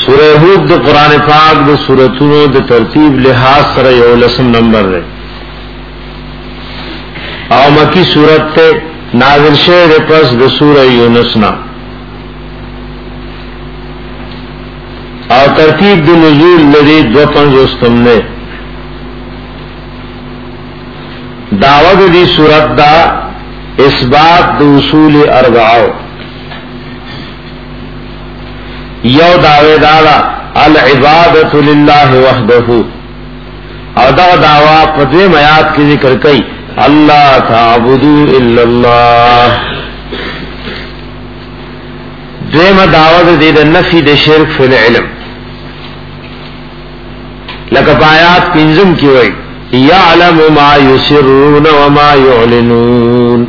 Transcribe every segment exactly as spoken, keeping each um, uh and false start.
سورہ ہود د قرآن پاک د سورتونو د ترتیب لحاظ سره یو لسم نمبر ہے او مکی سورت تے نازل شعر پس د سورہ یونس نا او ترتیب د نزول لدی دو پنجوستم نے دعوت دی سورت دا اثبات د اصول اربعو یو دعوی دادا العبادت للہ وحدہ او دا دعوی پدوی میات کی ذکر کئی اللہ تعبدو الا اللہ دویم دعوت دید نفی د شرک فی العلم لکہ پایات پنزم کی وئی یعلم ما یسرون وما یعلنون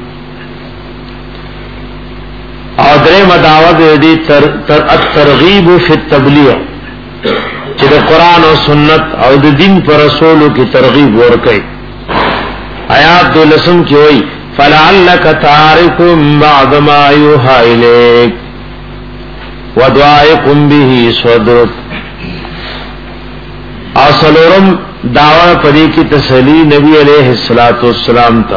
اور دریم دعوت دی تر تر الترغیب فی التبلیغ چې د قران او سنت او د دین پر رسولو کی ترغیب ورکړي آیات دولسم کی وئی فلعلک تارک بعض ما یوحى الیک ودعائکم به صدرک اصلورم دعوی پدی کی تسلی نبی علیہ الصلوۃ والسلام تا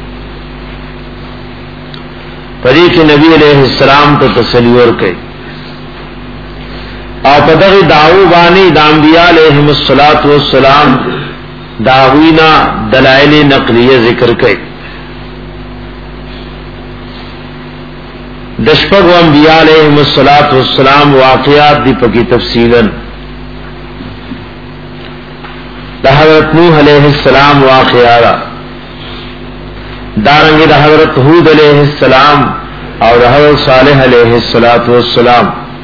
پدی کی نبی علیہ السلام تا تسلی ورکئی او پدغی دعو بانی دا انبیاء علیہم الصلوۃ والسلام دعوینا دلائل نقلیہ ذکر کئی دشپگ و انبیاء علیہم الصلوۃ والسلام واقعات دی پکی تفصیلاً دا حضرت نوح علیہ السلام واقعہ دارنگی دا حضرت ہود علیہ السلام اور دا حضرت صالح علیہ السلام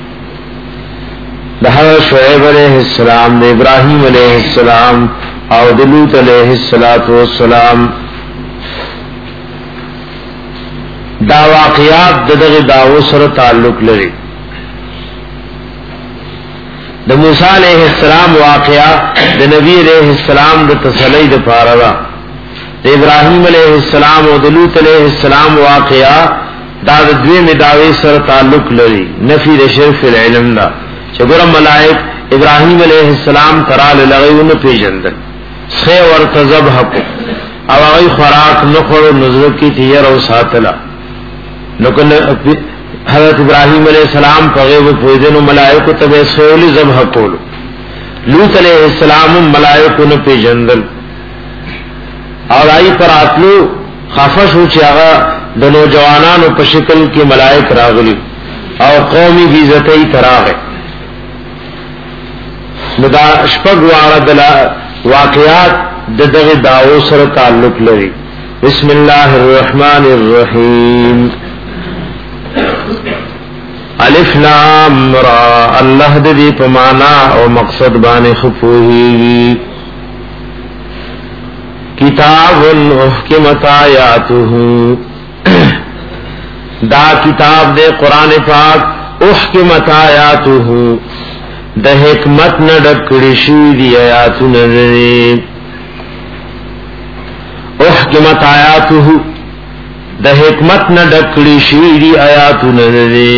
دا حضرت شعیب علیہ السلام دا ابراہیم علیہ السلام اور دا لوط علیہ السلام دا واقعات دا دا دعو سر تعلق لري د موسی علیہ السلام واقعہ د نبی علیہ السلام د تسلی د پاره دا د ابراہیم علیہ السلام او د لوط علیہ السلام واقعہ دا د دوی مداوی سره تعلق لري نفی د شرف العلم دا چې ګورم ملائک ابراہیم علیہ السلام ترال لغیون پیجندل خې ورته ذبح کو او هغه خوراک نو خورو نظر کی تیر او ساتلا نو کنه حضرت ابراہیم علیہ السلام پغیب پویدن و ملائکو تب سولی ذبح کولو لوط علیہ السلام ملائکو نو پی جندل اور آئی پر آتلو خفش ہو چاہا دنو جوانانو پشکل کی ملائک راغلی اور قومی بیزتی تراغ ندا شپگ وارد واقعات ددغ دعو سر تعلق لری بسم اللہ الرحمن الرحیم الف لام را اللہ دی پمانا او مقصد بانے خفوہی کتاب احکمت آیاتہ دا کتاب دے قرآن پاک احکمت آیاتہ دا حکمت نہ ڈکڑی شویدی آیاتو نظری احکمت آیاتہ دا حکمت نہ ڈکڑی شویدی آیاتو نظری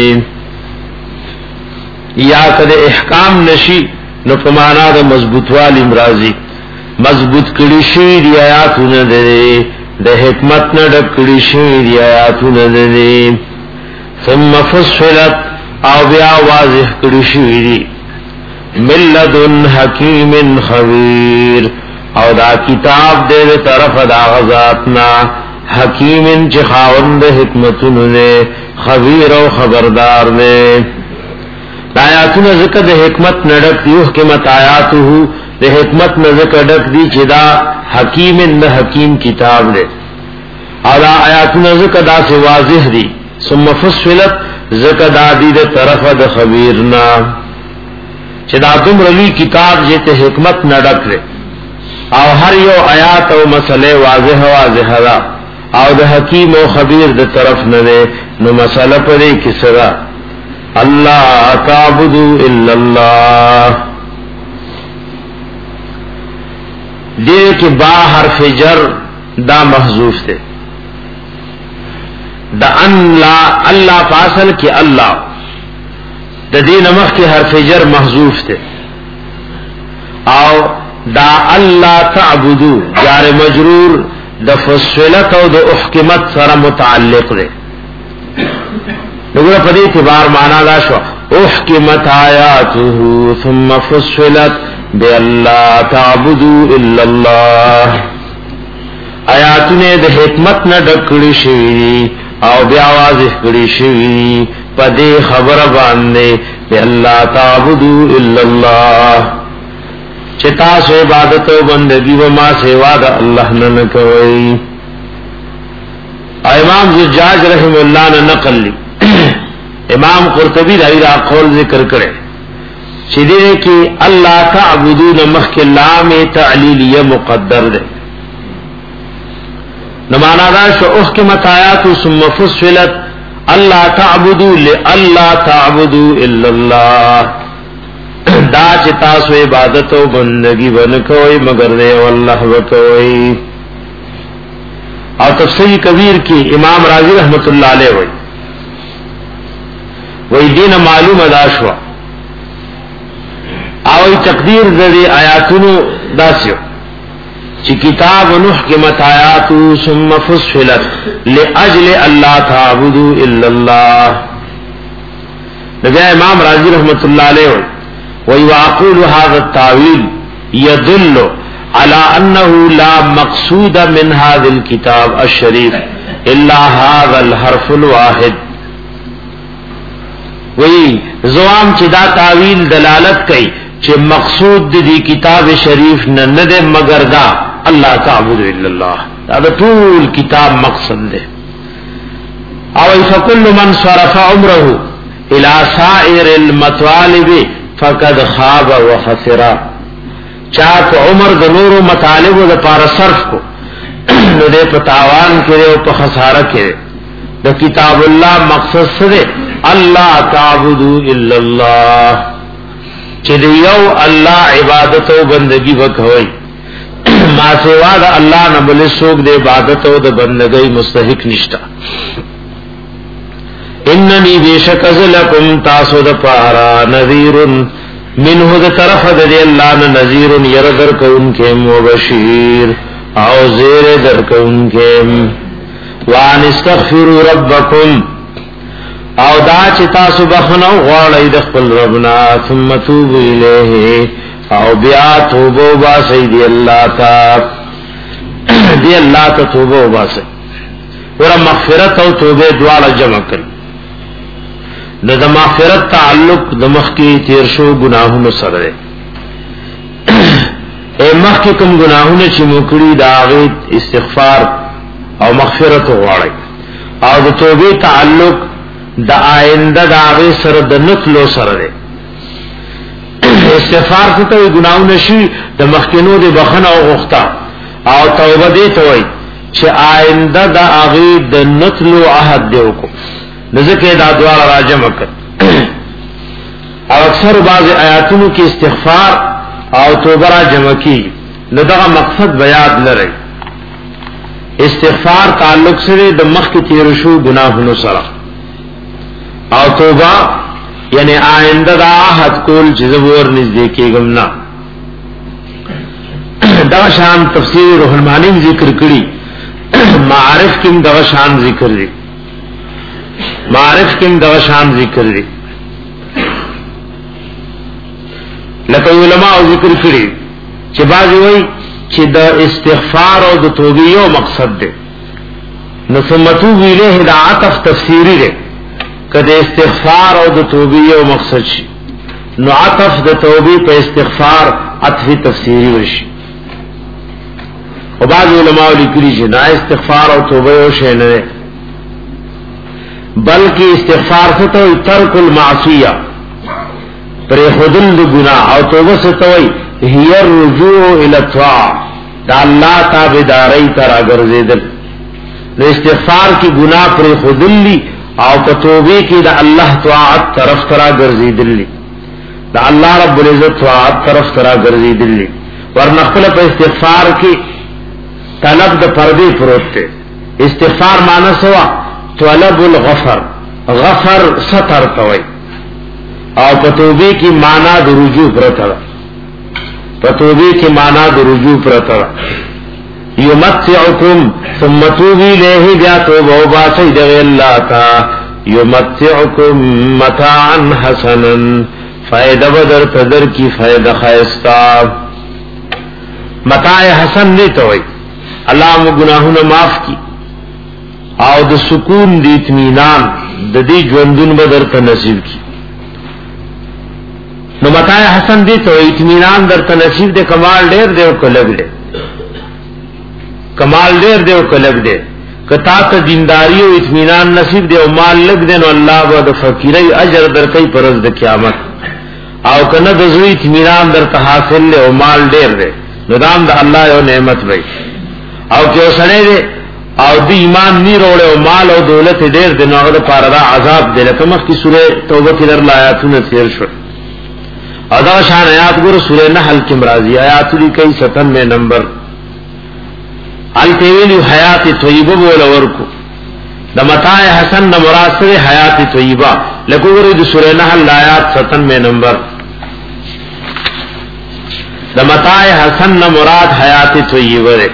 یا کد احکام نشی نو پمانا دا مضبوط والی امراضی مضبوط کڑی شوی دی آیاتو ندرے دا حکمت نہ ڈکڑی شوی دی آیاتو ندرے ثم فصلت او بیا واضح کڑی شوی دی ملدن حکیم خبیر او دا کتاب دے دے طرف دا غزاتنا حکیم چخاوند حکمتن دے خبیر او خبردار دے آیاتنا ذکر دے حکمت نڈک دی حکمت آیاتو دے حکمت ذکر ڈک دی چدا حکیم دا حکیم کتاب دے اور آیاتنا ذکر دا سے واضح دی ثم فصلت ذکر دا دی دے طرف دا خبیرنا چدا تم رلی کتاب جیتے حکمت نڈک دے اور ہر یو آیات و مسئلے واضح واضح دا اور دا حکیم و خبیر دے طرف ندے نو مسئلہ پدے کسرا اللہ تعبدو الا اللہ دیر کے با حرف جر دا محذوف دے دا ان لا اللہ پاسل کی اللہ د دې نمخ کې حرف جر محذوف ته او دا الله تعبدو جار مجرور د فصلت او د احکمت سره متعلق دی. دغه په دې اعتبار معنا دا شو احکمت آیاته ثم فصلت بالله تعبدوا الا الله. آیاتونه د حکمت نه ډکړي شي او بیا واضح کړي شي په دې خبره باندې بالله تعبدوا الا الله چتا سو عبادت او بندگی و ما سوا د الله نه کوي. امام زجاج رحم الله نے نقل لی امام قرطبی رحمه الله قول ذکر کړي چې دې کې الله تعبدون مخک لام تعلیلیه مقدر ده نمانا دا شو احکمت آیات ثم فصلت اللہ تعبدو لئلا تعبدو الا اللہ دا چتا سو عبادت و بندگی بنکوئی مگر دے واللہ بکوئی. اور تفسیر کبیر کی امام راضی رحمت اللہ علیہ وی وی دین معلوم ادا شوا اوی تقدیر دے آیاتونو داسیو چی کتاب نحکمت آیاتو ثم فصلت لأجل اللہ تعبدو الا اللہ. نبی امام راضی رحمت اللہ علیہ وَيَقُولُ هَذَا التَّأْوِيلُ يَدُلُّ عَلَى أَنَّهُ لَا مَقْصُودَ مِنْ هَذَا الْكِتَابِ الشَّرِيفِ إِلَّا هَذَا الْحَرْفُ الْوَاحِدُ. وہی زوام چی دا تعویل دلالت کئی چی مقصود دی کتاب شریف نند مگر دا اللہ تعبد الا اللہ دا طول کتاب مقصد دے. او فکل من صرف عمره الى سائر المطالب فقد خاب وخسرا. چاک عمر د نور مطالب د پار صرف کو نو دے پتاوان کرے او پا خسارہ کرے. دا کتاب اللہ مقصد سے اللہ تعبدو الا اللہ چی دیو اللہ عبادت و بندگی بکوئی ما سوا دا اللہ نبل سوک دے عبادت و دا بندگی مستحق نشتا. اننی بیشک ازلکم تاسو دا پارا نذیرن منہ دا طرف دا اللہ نذیرن یردر کون کم و بشیر او زیر در کون کم. وان استغفروا ربکم او دا چی تاسو بخنو غاڑی دخل ربنا ثم توبو الیہ او بیا توبو باسی دی اللہ تا دی اللہ تا توبو باسی ورہ مغفرت او توبے دوارا جمع کر نو دا مغفرت تعلق دا مخ کی تیرشو گناہونو سر دے. اے مخ کی کم گناہونو چی مکڑی دا آغیت استغفار او مغفرت غاڑی او دا توبے تعلق دا آئندہ دا آغی سر دا نتلو سر دے. استغفار ستا وی گناہو نشی دا مخکنو دے بخن او غختا او توبہ دے توئی چھ آئندہ دا آغی دا نتلو عہد دیو کو نزکے دا دوار راجم اکر. او اکثر بعض آیاتونو کی استغفار او توبہ راجم کی ندغا مقصد بیاد لرئی. استغفار تعلق سے دا مخ کی تیرشو گناہونو سر او توبہ یعنی آئندہ دا آہد کول چیزبور نزدیکی گمنا. دا شان تفسیر روح المانی ذکر کری معارف کم دا شان ذکر دی معارف کم دا شان ذکر دی لکہ علماء ذکر کری چی بازی وی چی دا استغفار او دا توبیو مقصد دے نسمتو بیلے دا عطف تفسیری دے کد استغفار او د توبې او مقصد شي نو عطف د توبې په استغفار عطف تفسیری وشي. او بعض علماء لیکلي چې نه استغفار او توبه او شی نه بلکې استغفار څه ته ترک المعصیه پر خودل د ګناه او توبه څه ته وي هي الرجوع الى الطاعه دا الله تابعداري ترا ګرځیدل. نو استغفار کی گناہ پر خودلی او توبه کی دا الله طاعت طرف ترا ګرځیدلی دا الله رب العزت طاعت طرف ترا ګرځیدلی. ورنه خپل په استغفار کی طلب د پردې پروت ته. استغفار معنی سوا طلب الغفر غفر ستر کوي او پتوبی کی معنی د رجوع پرتا پتوبی کی معنی د رجوع پرتا یمتعکم ثم توبی لیہ بیا توبہ و باسی دغی اللہ تا یمتعکم متاعا حسنا فائدہ بدر تدر کی فائدہ خیستا متاع حسن نیتا ہوئی اللہ مو گناہونا معاف کی او د سکون دی اطمینان د دې ژوندون بدر ته نصیب کی نو متاع حسن دی ته اطمینان در ته نصیب دے کمال ډیر دی او کلګ دی کمال ډیر دی او کلګ دی کتا ته دینداری او اطمینان نصیب دی او مال لګ دی نو الله به د فقیرای اجر درکې پرز د قیامت او کنه د زوی اطمینان در ته حاصل له او مال ډیر دی نو دام د الله یو نعمت وای او که سره دی او دی ایمان نی روڑے او مال او دولت دیر دی نو دا پاردا عذاب دی لکه مخی سورہ توبہ کی در لآیاتون تیر شد او دا شان آیات گورو سورہ نحل کی مرازی آیات لی کئی ستن میں نمبر التویلی حیات طیبہ بولا ورکو دا متاع حسن دا مراسر حیات طیبہ لکو گورو دا سورہ نحل آیات ستن میں نمبر دا متاع حسن دا مراد حیات طیبہ دے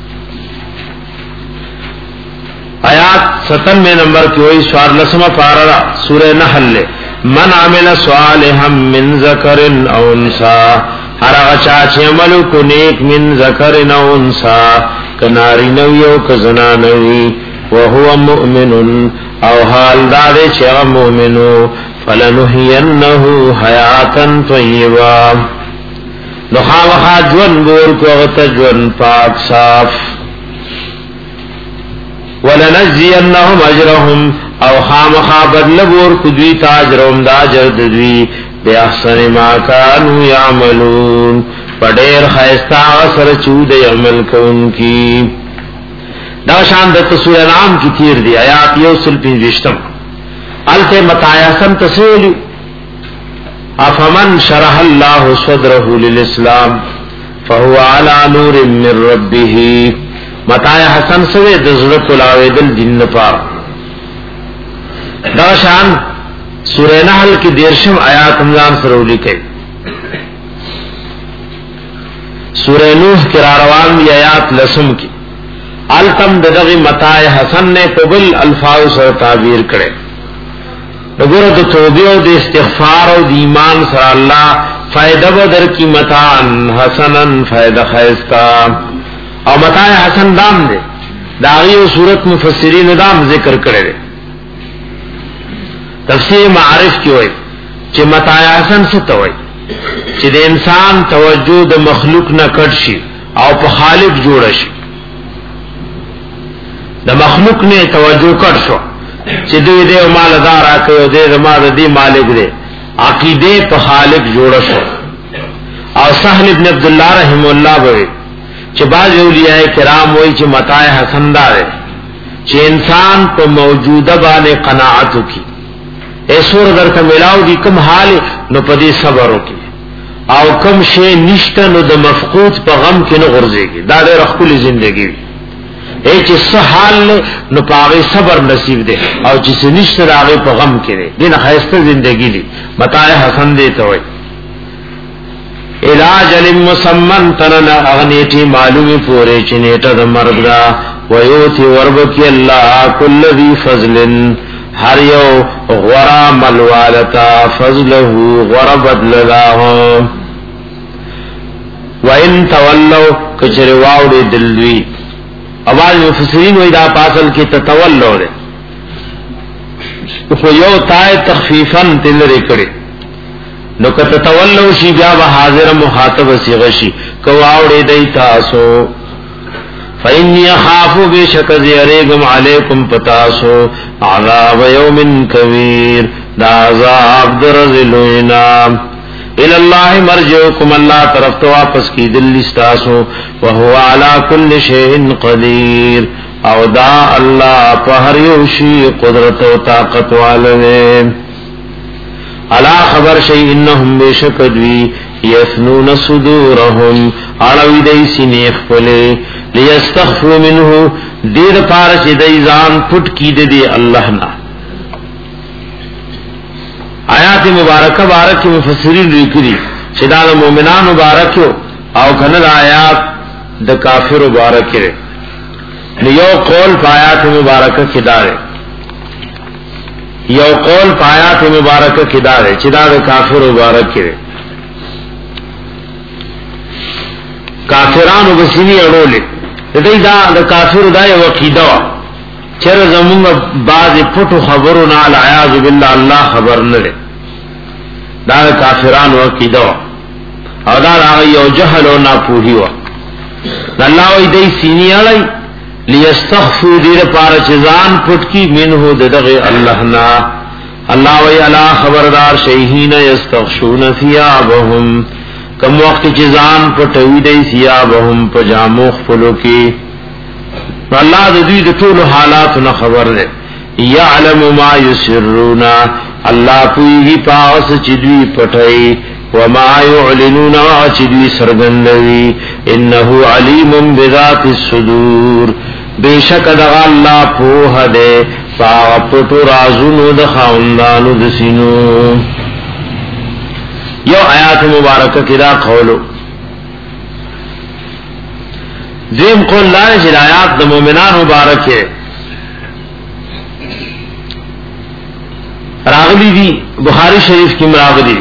آیات ستن میں نمبر کی ہوئی سوار لسمہ پارا سورہ نحل لے من عمل صالحا من ذکر او انسا ہر اغچا چی عملو کو نیک من ذکر او انسا کناری نوی او کزنا نوی وہو مؤمن او حال دادے چی اغا مؤمنو فلنحینہو حیاتا طیبا نخواہ جون بور کو اغتا جون پاک صاف ولنجزینهم اجرهم او خامخا بدل ور کدوی تاجرهم دا جردوی بی احسن ما کانو یعملون پڑیر خیستا اثر چود عمل کون کی دا شان دت سورہ نام کی تیر دی آیات یوسل پینجشتم التے متایسن تسولی افمن شرح اللہ صدرہ للاسلام فهو على نور من ربه متاع حسن سوے دزړه کولاوي دل دین پار دا شان سورہ نحل کی دیرشم آیات رمضان سره لیکي سورہ نوح کی روان دی آیات لسم کی التم دغه متاع حسن نے قبل الفاظ سره تعبیر کړي وګوره د توبه او د استغفار او د ایمان سره الله فائدہ بدر کی متاع حسنن فائدہ خیستا او متاع حسن دام دے داغی و صورت مفسرین دام ذکر کرے دے تفسیر معارف کی ہوئی چی متاع حسن ستا ہوئی چی دے انسان توجہ دا مخلوق نہ کٹ شی او پا خالق جوڑا شی دا مخلوق نے توجہ کٹ شو چی دے دے مال دار آکے دے دے مال دی مالک دے عقیدے پا خالق جوڑا شو او سہل ابن عبداللہ رحم اللہ بوئی چه باز اولیاء کرام وی چه متاع حسن دارے چه انسان پا موجودہ بانے قناعتو کی ایسور در کا ملاو دی کم حال نو پا دی صبرو کی او کم شے نشتا نو دا مفقود پا غم کی نو غرزے گی دا دے رخولی زندگی اے چه سحال لے نو پا آغی صبر نصیب دے او چه سے نشتا دا آغی پا غم کی دے دین خیستا زندگی دی متاع حسن دیتا ہوئی علاج علم مسمن تنن اغنیٹی معلومی پورے چنیٹا دا مرگ دا ویوتی وربکی اللہ کل ذی فضل ہر یو غرا ملوالتا فضلہو غرا بدلداہو وَإِن تَوَلَّوْا کچر واوڑی دلوی اواز مفسرین ویدہ پاسل کی تتولو دے خو یو تائے تخفیفاً تل رکڑی نو کته تولو شی بیا به حاضر مخاطب صیغه شي کو اوړې دی تاسو فإني أخاف بشك زيريكم عليكم پتاسو عذاب يوم كبير دا عذاب درزلونا الى الله مرجعكم الله طرف تو واپس کی دل استاسو وهو على كل شيء قدير او دا الله په هر یو شی قدرت او طاقت والے الا خبر شئی انہم بیشک دوی یثنون صدورهم اڑوی دی سینیخ پلے لیستخفو منہو دیر پارچ دی زان پٹ کی دی دی اللہ نا آیات مبارکه بارک مفسرین لیکلي چې دا د مؤمنانو مبارک او کنه آیات د کافر مبارک لري نو یو قول آیات مبارکه کې دا دی یو قول آیات مبارکه کې دا دی چې دا د کافر مبارک لري کافرانو بسینی اړولې دې دا د کافر دا یو عقیده چر زمونږ بعض پټو خبرو نه العیاذ بالله الله خبر نه لري دا کافرانو عقیده او دا هغه یو جهل او ناپوهي و الله وی دې سینی اړای لیستخفوا دې لپاره چې ځان پټ کی منه دغه الله نا الله وی الا خبردار شیهین یستخشون ثيابهم کم وقت چې ځان پټوي دې ثيابهم پجامو خپلو کې الله دې د ټول حالات نه خبر ده يعلم ما يسرون الله پوي پاس چې دوی پټي وما يعلنون چې دوی سرګندوي انه عليم بذات الصدور بیشک دغه الله په هده پاپټو رازونو د خاوندانو د سينو یو آیات مبارکه کې دا قولو دیم قول لائے جلایات دا مومنان مبارک ہے راغلی دی بخاری شریف کی مراغلی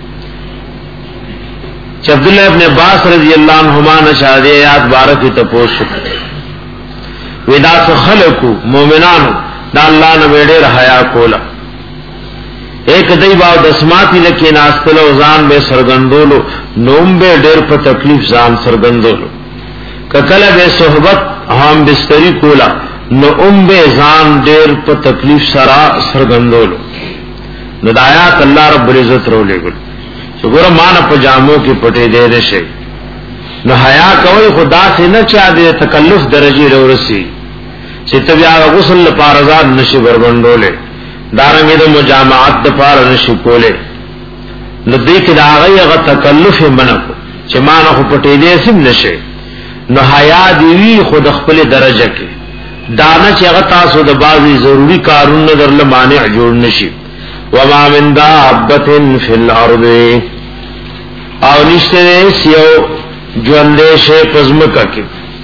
چه عبداللہ ابن عباس رضی اللہ عنہما نشاہدی آیات بارک تپوش ودا سخلقو مومنانو دا اللہ نویڑے رحیا کولا ایک دی باو دسماتی لکی ناستلو زان بے سرگندولو نوم بے دیر پا تکلیف زان سرگندولو ککل بے صحبت ہم بستری کولا نو ام بے زان دیر پا تکلیف سرا سرگندولو نو دایات اللہ رب العزت رو لے گل سو گورا مانا پا جاموں کی پٹے دے رشے نو حیا کوئی خدا سے نہ چاہ دے تکلف درجی رو رسی چی تبی آگا غسل پارزاد نشی بربندولے دارنگی دا مجامعات دا پار نشی کولے نو دیکھ دا آگئی اگا تکلف منکو چی مانا خو پٹے دے سم نشے نو حیا دیوی خود خپل درجه کې دانه چې هغه تاسو د بازي ضروری کارونه درله مانع جوړ نشي وما من دابه فی الارض او نشته سیو ژوندې شی پزمکه کې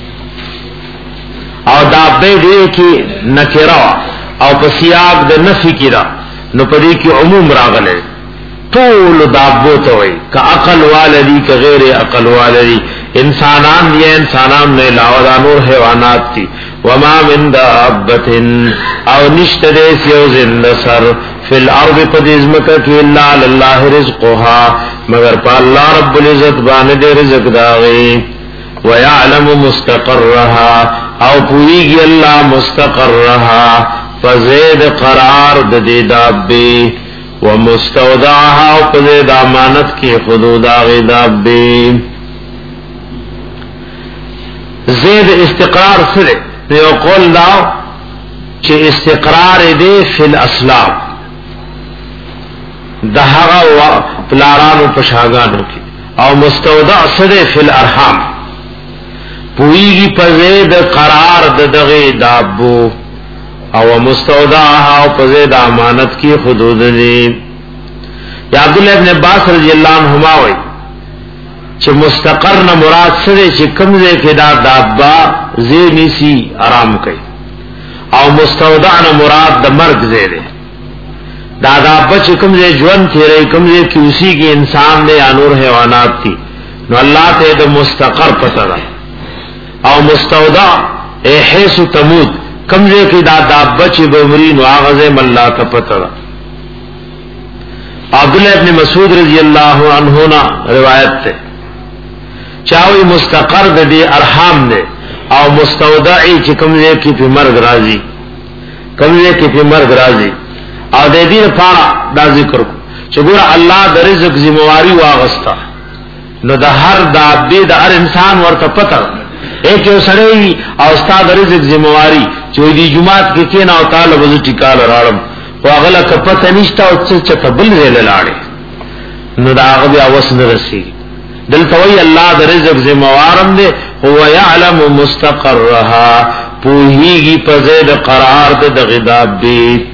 او دابه دې کې نکرا او پسیاق د نفی کړه نو پدې کې عموم راغله ټول دابو ته وي کا عقل والدی کا غیر عقل والدی انسانان یہ انسانان نے علاوہ نور حیوانات تھی وما من دابۃ او نشتر سیو زند سر فی الارض قدزمک کی الا للہ رزقها مگر پا اللہ رب العزت باندې رزق داغي ويعلم مستقرها او پویږي الله مستقرها فزید قرار د دې دابه ومستودعها او پزید امانت کی حدود داغي دابه زید استقرار سره یو قول دا چې استقرار دې فی الاسلام دهغه پلارانو پشاګانو کې او مستودع سره فی الارحام پویږي په زید قرار د دغه دابو او مستودعها او په زید امانت کی حدود دې یا عبد الله ابن عباس رضی الله عنهما وایي چې مستقر نه مراد سره چې کمزه کې دا دابا زینی سی آرام کوي او مستودع نه مراد د مرګ زیره دا دابا چې کمزه ژوند تیرې کمزه کې اسی کې انسان دے یا نور حیوانات دي نو الله ته د مستقر پته ده او مستودع احس تمود کمزه کې دا دابا چې بمري نو هغه مله ته پته ده عبداللہ ابن مسعود رضی اللہ عنہ نا روایت تے چاوی مستقر د دې ارحام دے او مستودعی چې کمزه کې په مرګ راځي کمزه کې په مرګ راځي او د دې لپاره دا ذکر کو چې ګور الله د رزق ذمہواری واغستا نو د هر دابې د هر انسان ورته پته ایک یو سړی او استاد رزق ذمہواری چې دی جمعات کې کېنا او تعالی وځي ټیکال راړم واغله کپته نشتا او چې تبل ویل لاړې نو دا هغه بیا وسن رسی دلته وی الله د رزق ذمہوارم دے هو يعلم مستقرها پوهیږي په زید قرار د غداب دی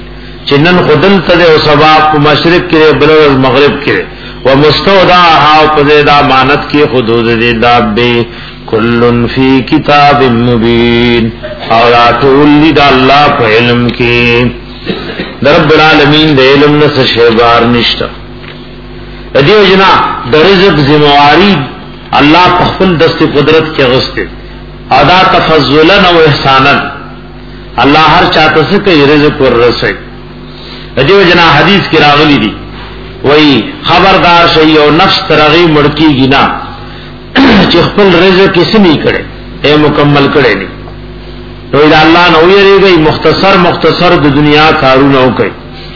چنن خدل ته او سبا په مشرق کې بل مغرب کې ومستودعها په دا امانت کې حدود دې دابه کلن فی کتاب مبین او راتول دا الله په علم کې رب العالمین د علم نه څه شی بار نشته. دیو جنا د رزق ذمہواری الله په خپل دست قدرت کې غسته ادا تفضلا او احسانا الله هر چاته څه کوي رزق ورسي. دیو جنا حدیث کې راغلی دي وای خبردار شي او نفس ترغی مړکیږي نه چې خپل رزق کیسه نه کړي اے مکمل کړي نه نو دا الله نو یریږي مختصر مختصر د دنیا کارونه وکړي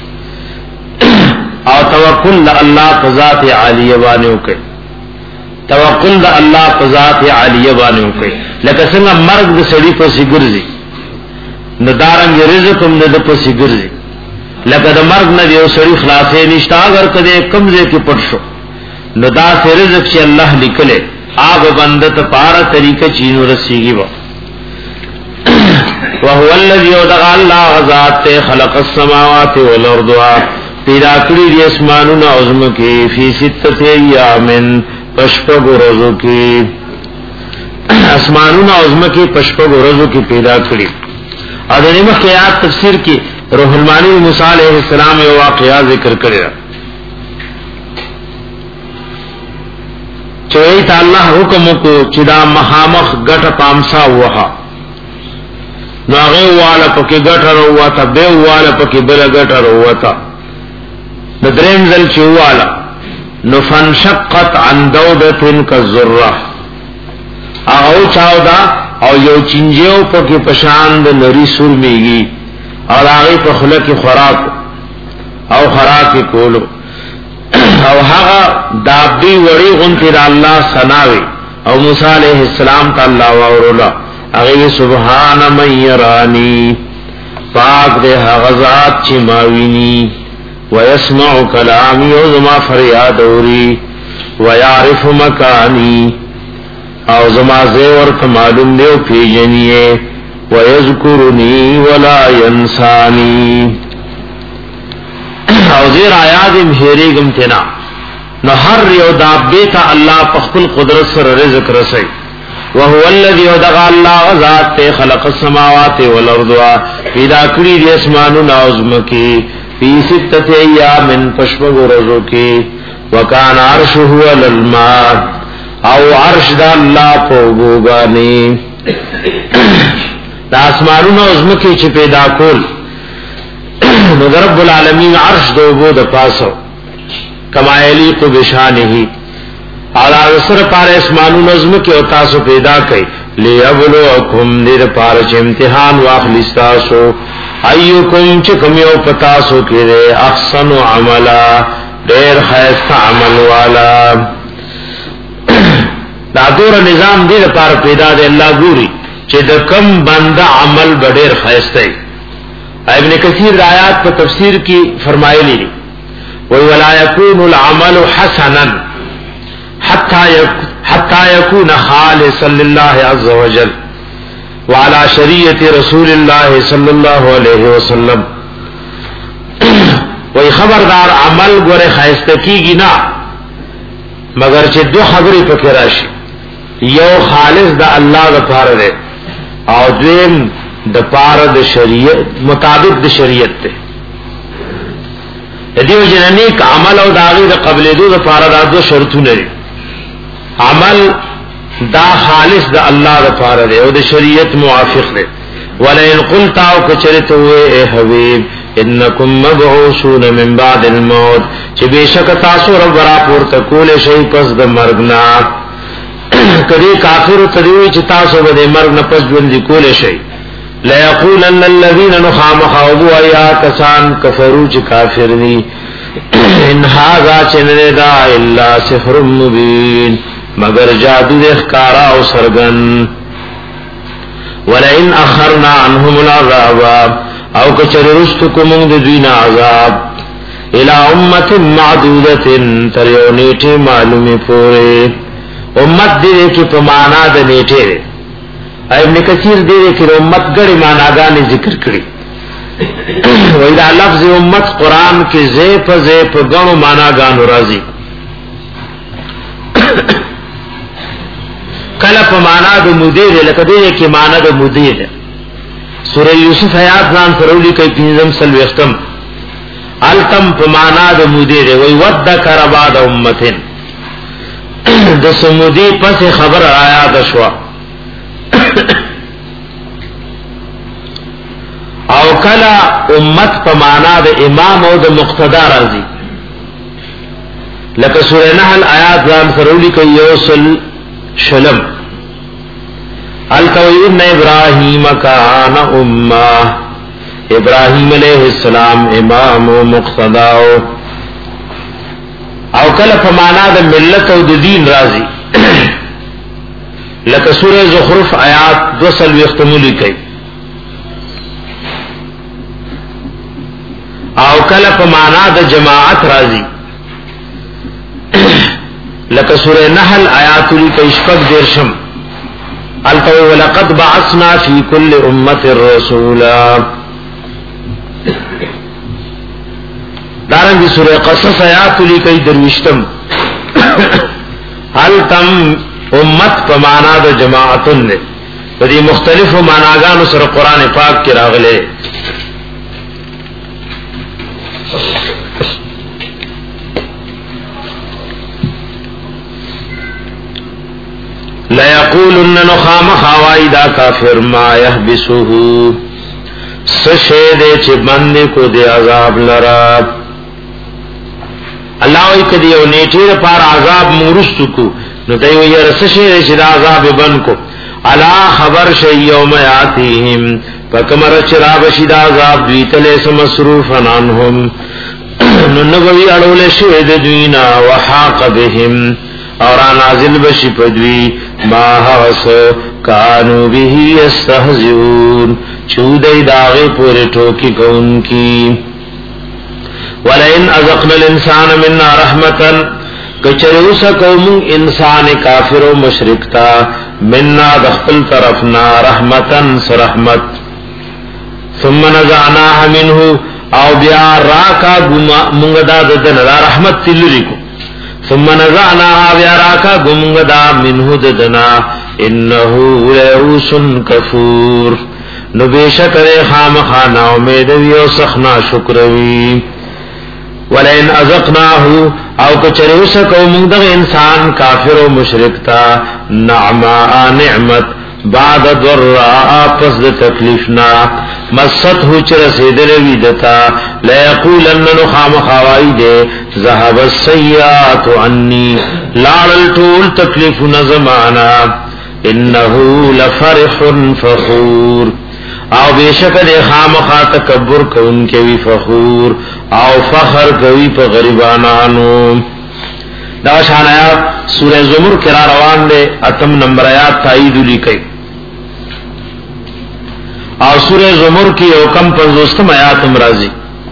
او توکل الله په ذات عالیه باندې وکړي توکل الله په ذات عالیه باندې وکړي لکه څنګه مرګ د سړي په سیګرځي نو دارنګ رزق هم د په سیګرځي لکه د مرګ نه یو سړي خلاصې نشته اگر کده کمزې کې پټ شو نو دا رزق چې الله لیکله آب بندت پارا طریقہ چینو رسیگی با وهو الذي ودغ الله ذات خلق السماوات والارض پیدا کړی دي اسمانونه او زمکه فی سته ایامن پشپغ ورځو کې اسمانونه او زمکه پشپغ ورځو کې پیدا کړی او د نیمه کې آیات تفسیر کې روح المانی موسی علیہ السلام یو واقعا ذکر کړی چوئی تا اللہ حکم کو چدا مخامخ گٹ پامسا وہا نو اغی والا پکی گٹ روا تا بے والا پکی بلا گٹ روا تا ندرین ذل چو والا نو فانشقت عن دودتن کا ذرہ اغو چاو دا او یو چنجیو پکی پشاند نری سر میگی اور آغی پخلق خوراک او خوراک کولو او هغه دابي وړي غونتی د الله ثناوي او موسی عليه السلام ته الله ورولا هغه سبحان من يراني پاک دې هغه ذات چې ماويني ويسمع كلامي او زما فریاد اوري ويعرف مكاني او زما زور ته معلوم دی او پیژني ويذكرني ولا ينساني او زیر آیات مهریگم تینا نو هر یو دابیتا اللہ پخپل قدرت سر رزق رسی وهو الذي ودغ الله ذات خلق السماوات والارض پیدا کړی د اسمانونو نازمکی فی ستة ایام پشپغ ورځو کې وکان عرشه علی الماء او عرش د الله په وګانی د اسمانونو نازمکی چې پیدا کول نو رب العالمین عرش دو بو د پاسو کما یلیق بشانه اعلی سر پار اسمانو نظم کې او تاسو پیدا کړي لیبلوکم دیر پار چې امتحان واخلستاسو ایوکم چې کوم یو پتاسو کې احسن عملا ډیر خیرت عمل والا دا دور نظام دیر پار پیدا دی الله ګوري چې د کم بنده عمل ډیر خیرت ابن کثیر آیات په تفسیر کې فرمایلی دي وی ولا یکون العمل حسنا حتى حتى يكون خالصا لله عز وجل وعلى شریعت رسول الله صلی الله علیه وسلم وی خبردار عمل ګوره خاسته کیږي نه مگر چې دو خبرې پکې راشي یو خالص د الله لپاره دی او دویم د پاره د شریعت مطابق د شریعت ته دیو جننیک عمل او داغی د قبل دو د پاره د دو شرطونه دي عمل دا خالص د الله د پاره دی او د شریعت موافق دی ولئن قلت او کچرت اے حبیب انکم مبعوثون من بعد الموت چې بشک تاسو رب را پورته کول شي پس د مرګ نه کدی کافر تدوی چې تاسو به مرګ نه پس ژوند کول شي لا یقولن الذين نخامخوا ایا کسان کفروا چې کافر دي ان هاذا چندا الا سحر مبین مگر جادو د ښکارا او سرغن ولئن اخرنا عنهم العذاب او کچر رستکم د دین عذاب الى امه معدوده تریونیټه معلومه پوره امت دې کې په معنا د نیټه ابن کثیر دې کې امت ګړې معناګانې ذکر کړې وإذا لفظ امت قرآن کی زی پا زی پا گنو مانا گانو رازی کل پا مانا دا مدیر لکہ دے کی مانا دا مدیر سورہ یوسف آیات نام سرولی کئی پینزم سلو اختم التم پا مانا دا مدیر وی ود کربا دا امتن دا سمودی پس خبر آیا دشوا او کلا امت پا مانا دا امام او دا مقتدا رازی لکہ سورہ نحل آیات نام سرولی کئی یوسل شلم التوی ان ابراہیم کان امہ ابراہیم علیہ السلام امام و مقتدا او کل فمانا دا ملت او دا دین رازی لکہ سورہ زخرف آیات دو سلوی اختمولی کئی او کل فمانا دا جماعت رازی لکہ سورہ نحل آیات لی کئی شپک درشم التوی ولقد بعثنا فی کل امت الرسولا دارنگی سورہ قصص آیات لی کئی دروشتم حل تم امت پا مانا دا جماعتن نے ودی مختلف معناگانو سر قرآن پاک کی راغلے لَيَقُولُنَّ نُخَامَ خَوَائِ دا کافر ما يَحْبِسُهُ سشے دے چھ بندے کو دے عذاب لراب اللہ وی کدی او نیٹیر پار عذاب مورستو کو نو دیو یر سشے دے چھ دا عذاب بن کو علا خبر شی یوم یاتیہم فکمر چراب شد عذاب دویتلے سمصروفا عنہم نو نگوی اڑول شید دوینا وحاق بهم اور نازل بشی پدوی ما حوث کانو بیہی استہزیون چودئی داغے پورے ٹوکی کون کی وَلَئِنْ أَذَقْنَا الْإِنسَانَ مِنَّا رَحْمَةً کچریوس قوم انسان کافر و مشرکتا مننا دخل طرفنا رحمتاً سرحمت ثم نزعناها منه او بیا راکا منگدا ددن دا رحمت تلوری کو ثم نزعناها بیا راکا منگدا منه ددنا انہو لیعوس کفور نو بیشک دے خام خانا امیدوی و سخنا شکروی ولئن ازقناہو او کچریوس کو مندغ انسان کافر و مشرکتا نعماء نعمت بعد ضراء پس د تکلیفنا مست ہو چر سیدلوی دتا لیقولن نخام خوائی دے ذهب السیئات عنی لعل طول تکلیف نظمانا انہو لفرح فخور او بیشک دے خامخا تکبر کون کے وی فخور او فخر کوي په غریبانانو دا شان آیات سورہ زمر کې را روان دي اتم نمبر آیات تایید لیکي او سورہ زمر کې یو کم پنځوستم آیات هم راځي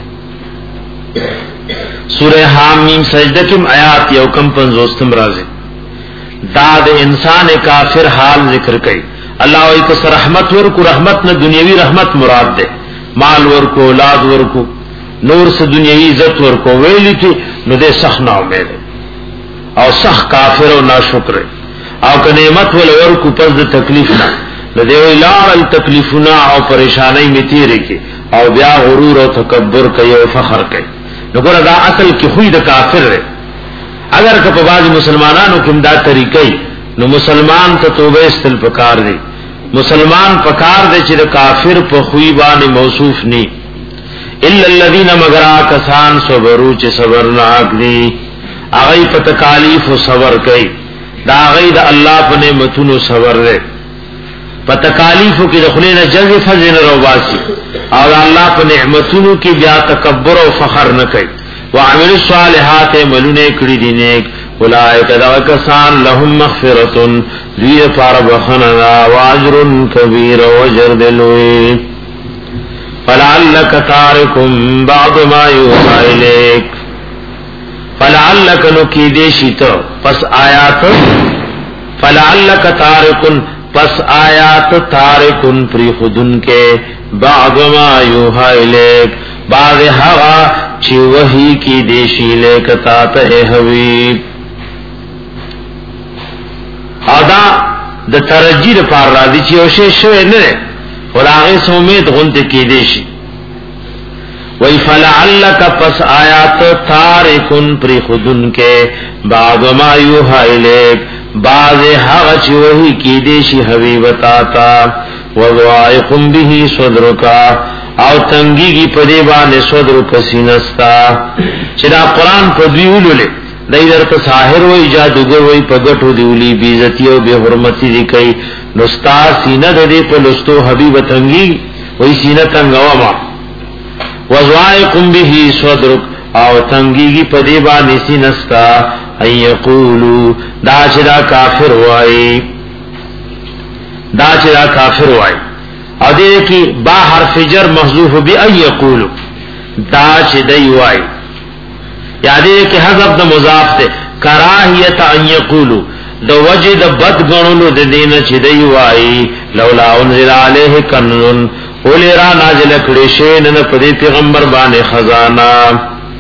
سورہ حامیم سجدہ کې آیات یو کم پنځوستم راځي دا د انسان کافر حال ذکر کوي اللہ وی کس رحمت ورکو رحمت نہ دنیاوی رحمت مراد دے مال ورکو اولاد ورکو نور سے دنیاوی عزت ورکو ویلی تی نو دے سخ نا امید او سخ کافر و ناشکر او که نعمت ول ورکو پس دے تکلیف نا نو دے وی لار التکلیفنا او پریشانی میں تیرے کی او بیا غرور و تکبر کئی و فخر کئی نو گوڑا دا اصل کی خوی دا کافر رے اگر کپا بعض مسلمانانو کم دا طریقی نو مسلمان ته توبه استل پکار دی مسلمان پکار دی چې کافر په خوې باندې موصوف ني الا الذين مگر کسان صبرو چې صبر ناک دي هغه په تکالیف او صبر کوي دا هغه د الله په نعمتونو صبر لري په تکالیفو کې د خلینو جزې فزن روباسي او الله په نعمتونو کې بیا تکبر او فخر نه کوي وعمل الصالحات عملونه کړی دي نیک اولئک دعکسان لهم مغفرة دوی پار بخننا واجر کبیر وجر دلوی فلعلک تارکم بعض ما یوحى الیک فلعلک نکی دیشیتا پس آیات فلعلک تارکن پس آیات تارکن پری خودن کے بعد ما یوحا الیک بعد ہوا چی وحی کی دیشی لیکتا تے حبیب ادا د ترجی د پار را دي چې او شی شوی نه ولاغه سومید غنت کې دیشي وی فلعلک پس آیات تارکن پری خودن کے بعد ما یوحا الیک بعض حق چی وحی کی دیشی حبیبتا تا وضائقم به صدرکا او تنگی کی پدیبان صدرک سینستا چرا قرآن پدویولو لے دای درته ساحر وای جادوګر وای پګټو دیولی بیزتی او به حرمتی دی کوي نستا سینه د دې په لستو حبیب تنگی وای سینه تنگوا ما وزوائقم به صدرک او تنگی کی پدی باندې سینستا ای یقولو دا چې دا کافر وای دا چې دا کافر وای ا دې کی با حرف جر محذوف بی ای یقولو دا چې دی وای یادې کې حذف د مضاف ته کراهیت ان یقولو د وجد بد غنولو د دین چې دی وای لولا انزل علیه کنن اولی را نازل کړي شی نه په پیغمبر باندې خزانه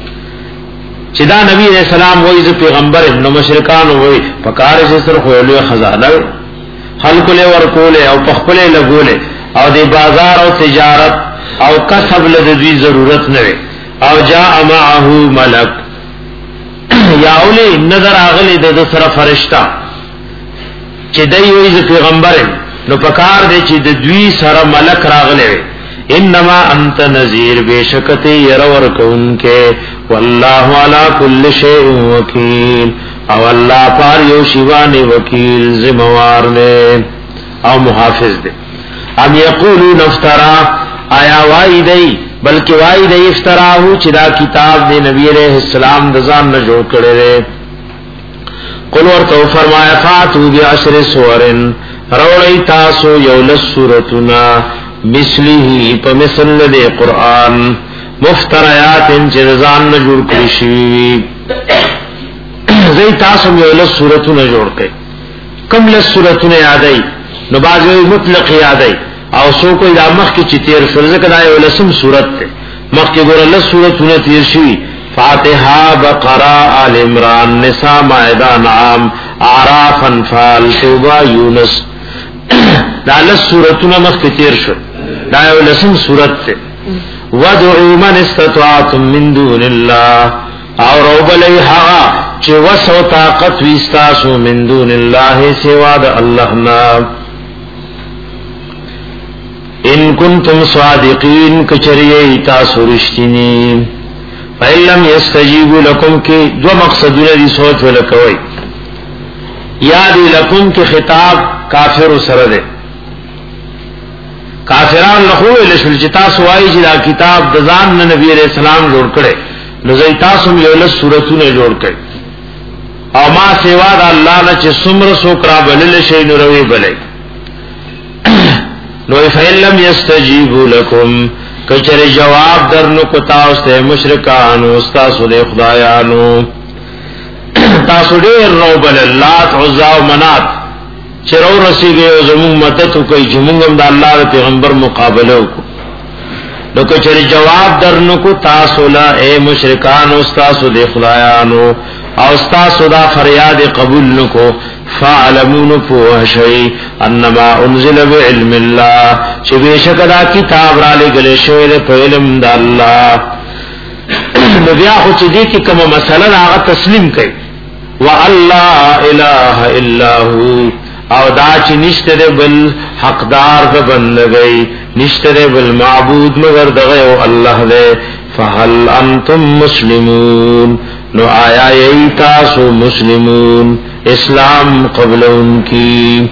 چې دا نبی علیہ السلام وایي چې پیغمبر نو مشرکان وایي پکار چې سر خو له خزانه خلق له ورکول او پخپل لګول او د بازار او تجارت او کسب له دوی ضرورت نه او جاء معه ملک یا اولی نظر اغلی د سره فرشتہ چې دی وایي پیغمبر نو پکار دی چې د دوی سره ملک راغلی انما انت نذیر بشکته ير ور کون کې والله علی کل شیء وکیل او الله پر یو شیوانی وکیل ذمہوار نے او محافظ دے ام یقولون افترا آیا وای دی بلکہ وای دی افتراہو چې دا کتاب دی نبی علیہ السلام د ځان نه جوړ کړی دی قل ورته فرمایا فاتو بعشر سورن روڑی تاسو یولس سورتنا مثلی پا مثل دے قرآن مفتریات انچرزان نجور کرشوی زی تاسو یولس سورتنا جوڑ کئی کم لس سورتنا یادئی نو بازوی مطلق یادئی او سو کوئی دا مخ کی چی تیر فرزک دا یولسم سورت تے مخ کی گورا لس سورتنا تیر شوی فاتحہ بقرہ آل عمران نساء مائدہ نعام اعراف انفال توبہ یونس دا لس سورتنا مخ کی تیر شو دا یو لسم سورت تے وَدْعُوا مَنِ اسْتَطَعْتُم مِّن دُونِ اللَّهِ اور روبلی حقا چه وسو طاقت ویستاسو من دون اللہ سوا دا اللہنا ان کنتم صادقین کچریئی تاسو رشتینی فَإِن لَّمْ يَسْتَجِيبُوا لَكُمْ کی دو مقصدون دی سوچ ولکوئی یادی لکم کی خطاب کافر سره ده کافران لخو لشل چې تاسو وایي چې دا کتاب د ځان نه نبی عليه السلام جوړ کړي نو زئی تاسو یو له سورتونه جوړ کړي او ما سیوا د الله نه چې سمر سو کرا بلل شي نو روي بلې نو فإن لم يستجيبوا لكم کچره جواب درنو کو تاسو ته مشرکان او تاسو له خدایانو تاسو ډېر رو بل لات عزا او منات چرو رسیږي او زموږ مدد کوي چې موږ هم د الله پیغمبر مقابله وکړو نو کچره جواب درنو کو تاسو لا اے مشرکان او تاسو د خدایانو او تاسو دا فریاد قبول نکو فعلمون فوحشی انما انزل بعلم الله چې بشک دا کتاب را لګل شوی د علم د الله نو بیا خو چې دې کې کومه مسله هغه تسلیم کړي والله اله الا هو او دا چې نشته بل حقدار د بندګۍ نشته بل معبود مگر دغه او الله دې فهل انتم مسلمون نو آیا ای تاسو مسلمون اسلام قبل ان کی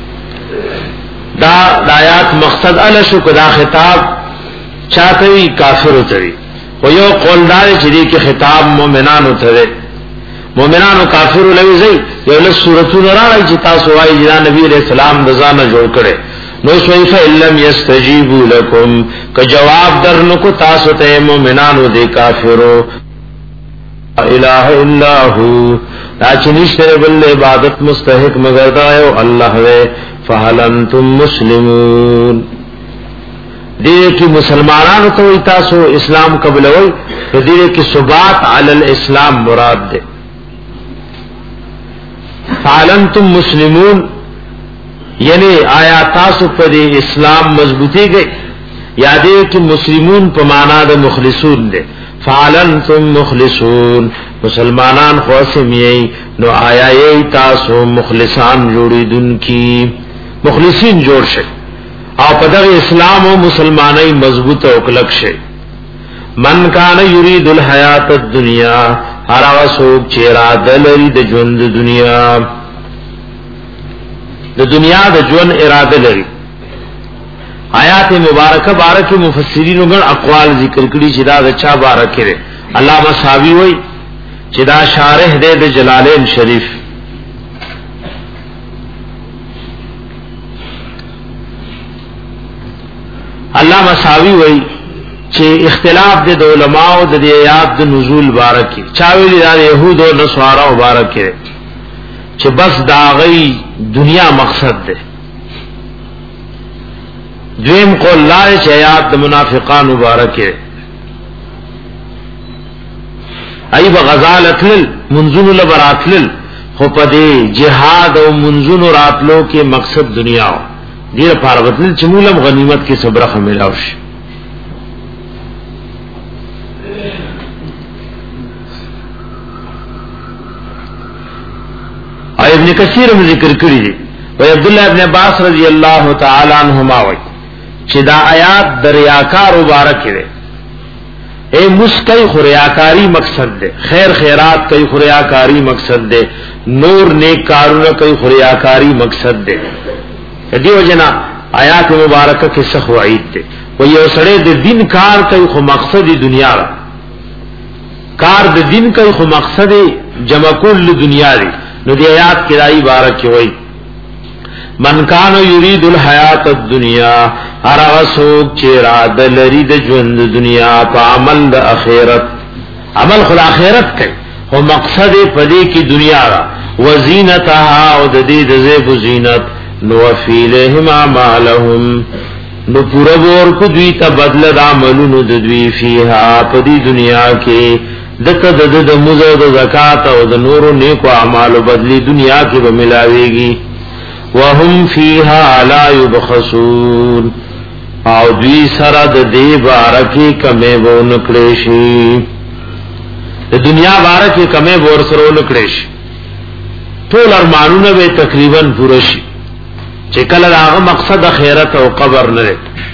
دا آیات مقصد ال شو کدا خطاب چاته کافر ہوتوی و یو قولدار چې دې کې خطاب مؤمنانو ته مؤمنانو کافرو لوي زي یو له سورتونو راځي چې تاسو وايي چې نبی عليه السلام د ځانه جوړ کړي نو سویف الا یستجیبوا لكم که جواب درنو کو تاسو ته مؤمنانو دې کافرو الہ الا ہو دا چنشتر بل عبادت مستحق مگر دائیو اللہ وے فہل انتم مسلمون دیرے کی مسلمانان تو تاسو اسلام قبلوئی تو دیرے کی ثبات علی الاسلام مراد دے فہل انتم مسلمون یعنی آیا تاسو پر اسلام مضبوطی گئی یادے کہ مسلمون پمانا دا مخلصون دے فعلنتم مخلصون مسلمانان خواسم یہی نو آیا یہی تاسو مخلصان جوڑی دن کی مخلصین جوڑ شے او پدغ اسلام و مسلمانی مضبوط و اکلک شے من کان یرید الحیات الدنیا ہراو سوک چیرا دلری دا جوند دنیا دا دنیا دا جوند ارادہ لری آیات مبارکہ بارک مفسرین گن اقوال ذکر کری چدا دا چا بارک رے علامہ صحابی ہوئی چدا شارح دے دا جلالین شریف علامہ صحابی ہوئی چے اختلاف دے دا علماء دا دی آیات دا نزول بارکی چاویلی دا یہود و نصارہ بارک رے چے بس دا غی دنیا مقصد دے دویم قول لائے چه آیات دا منافقان مبارک ہے ای با غزالتلل منزون لبراتلل خو پا دے جہاد و منزون راتلو کے مقصد دنیا ہو دیر پاربتلل چمولم غنیمت کی صبرخ ملاوش اور ابن کثیر میں ذکر کری دی و عبداللہ ابن عباس رضی اللہ تعالی عنہما وی چی دا آیات در ریاکار مبارک دے اے مسکئی خریاکاری مقصد دے خیر خیرات کئی خریاکاری مقصد دے نور نیک کارون کئی خریاکاری مقصد دے دیو جنا آیات مبارکہ کے سخ وعید دے وہ یہ سڑے دے دن کار کئی خو مقصد دنیا را کار دے دن کئی خو مقصد جمع کل دنیا دی نو دی آیات کی رائی بارک ہوئی من کانو یرید الحیات الدنیا ارغ سوک چیرا دلری د جوند دنیا پا عمل د اخیرت عمل خل اخیرت کئی و مقصد پدی کی دنیا را وزینتها و ددید زیب زینت نوفی لهم اعمالهم نو پورا بور کو دوی تا بدل دا عملون ددوی فیها پدی دنیا کے دتا دد د مزو د زکات او د نور نیکو اعمال بدلی دنیا کی بملاوے گی وهم فیها لا یبخسون او دوی سره د دې بارکی کمه و نکړېشي د دنیا بارکی کمه ور سره نکړېشي ټول ارمانونه به تقریبا پوره شي چې کله هغه مقصد خیرت او قبر نه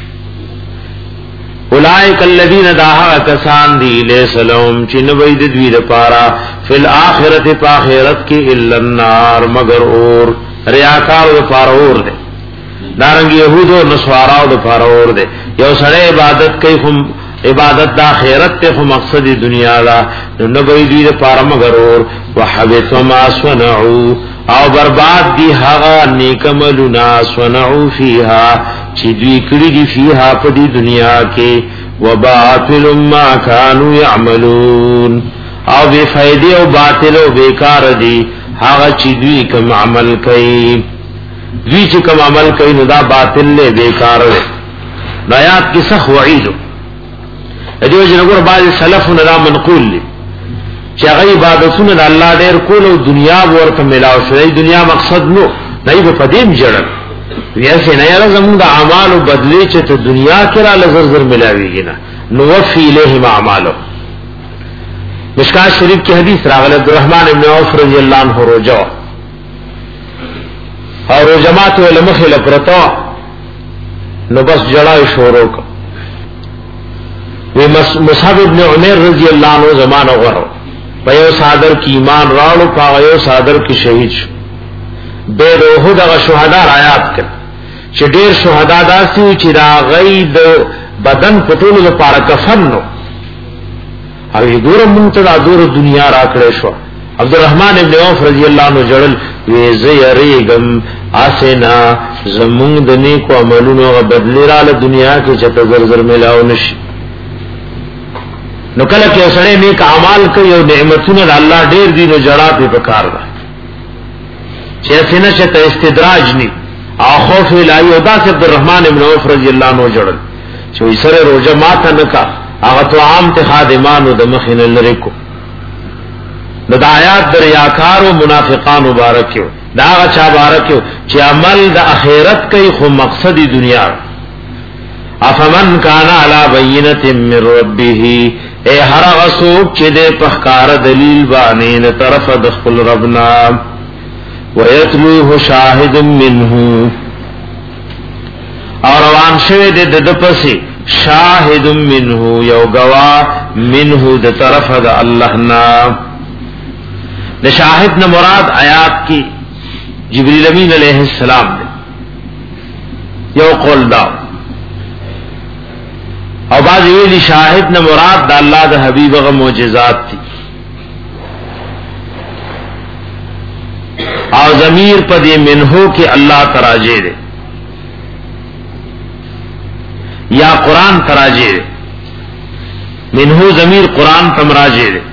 اولئک الذین داها کسان دی لسلام چې نوې د دوی لپاره فل اخرت په اخرت کې الا النار مگر اور ریاکار و پارور دے دارنگ یہود و نصوارا و پارور دے یو سڑے عبادت کئی خم عبادت دا خیرت تے خم مقصد دنیا دا نبی دی دا پارا مگر اور وحبت ما سونعو او برباد دی حغا نیکملنا سونعو فیہا چی دوی کری دی فیہا پا دی دنیا کے وباطل ما کانو یعملون او بے فائدے و باطل و بیکار دی ہاغا چی دوی کم عمل کئی دوی چی کم عمل کئی ندا باطل لے بیکار لے نایات کی سخ وعیدو دیو جنگور بعض سلف ندا منقول لی چی اغی عبادتون دا اللہ دیر کولو دنیا بورتا ملاو شدی دنیا مقصد نو نئی با پدیم جڑن ویسے نئی رزمون دا عمالو بدلی چی تا دنیا کرا لزرزر ملاوی گی نا نوفی لیہم عمالو مشکات شریف کی حدیث راغل عبدالرحمن ابن عوف رضی اللہ عنہ روجو اور روجمات علمخی لپرتا نو بس جڑائی شورو کا مصحب ابن عمیر رضی اللہ عنہ زمان غرو پیو صادر کی ایمان راڑو پاغیو صادر کی شہید شو بے روحو دا شہدار آیات کر چی دیر شہدہ داسی چی دا غید بدن پتولو دا پارا کفن نو اور یہ دور منتدا دور دنیا راکڑے شو عبدالرحمن ابن عوف رضی اللہ عنہ جڑل ویزی ریگم آسینا زمونگ دنی کو عملونو غ بدلی رال دنیا کی چتا زرزر ملاو نشی نو کله کې سره نیک اعمال کوي او نعمتونه د الله ډیر دي نو جړه په کار ده چې څنګه چې ته استدراج ني او خوف الهي او داس عبدالرحمن ابن عوف رضی الله عنه جوړل چې سره روزه ماته نکا هغه تو عام ته خادمانو د مخینه لری کو د آیات در یاکار او منافقان مبارکیو دا غچا مبارکیو چې عمل د اخرت کوي خو مقصد دی دنیا افمن کان علی بینه من ربه اے هر غسوک چې د پخکار دلیل باندې نه طرف د خپل ربنا ويتلوه شاهد منه اور روان شوه د د پسې شاهد منه یو گواه منه د طرف د الله نا د شاهد نه مراد آیات کی جبرئیل امین علیہ السلام دے یو قول دا او بعض ویلی شاهد نه مراد د الله د حبیب غ معجزات دي او ضمیر په دې منهو کې الله تراجه دے یا قرآن تراجه دے منهو ضمیر قرآن تمراجه دے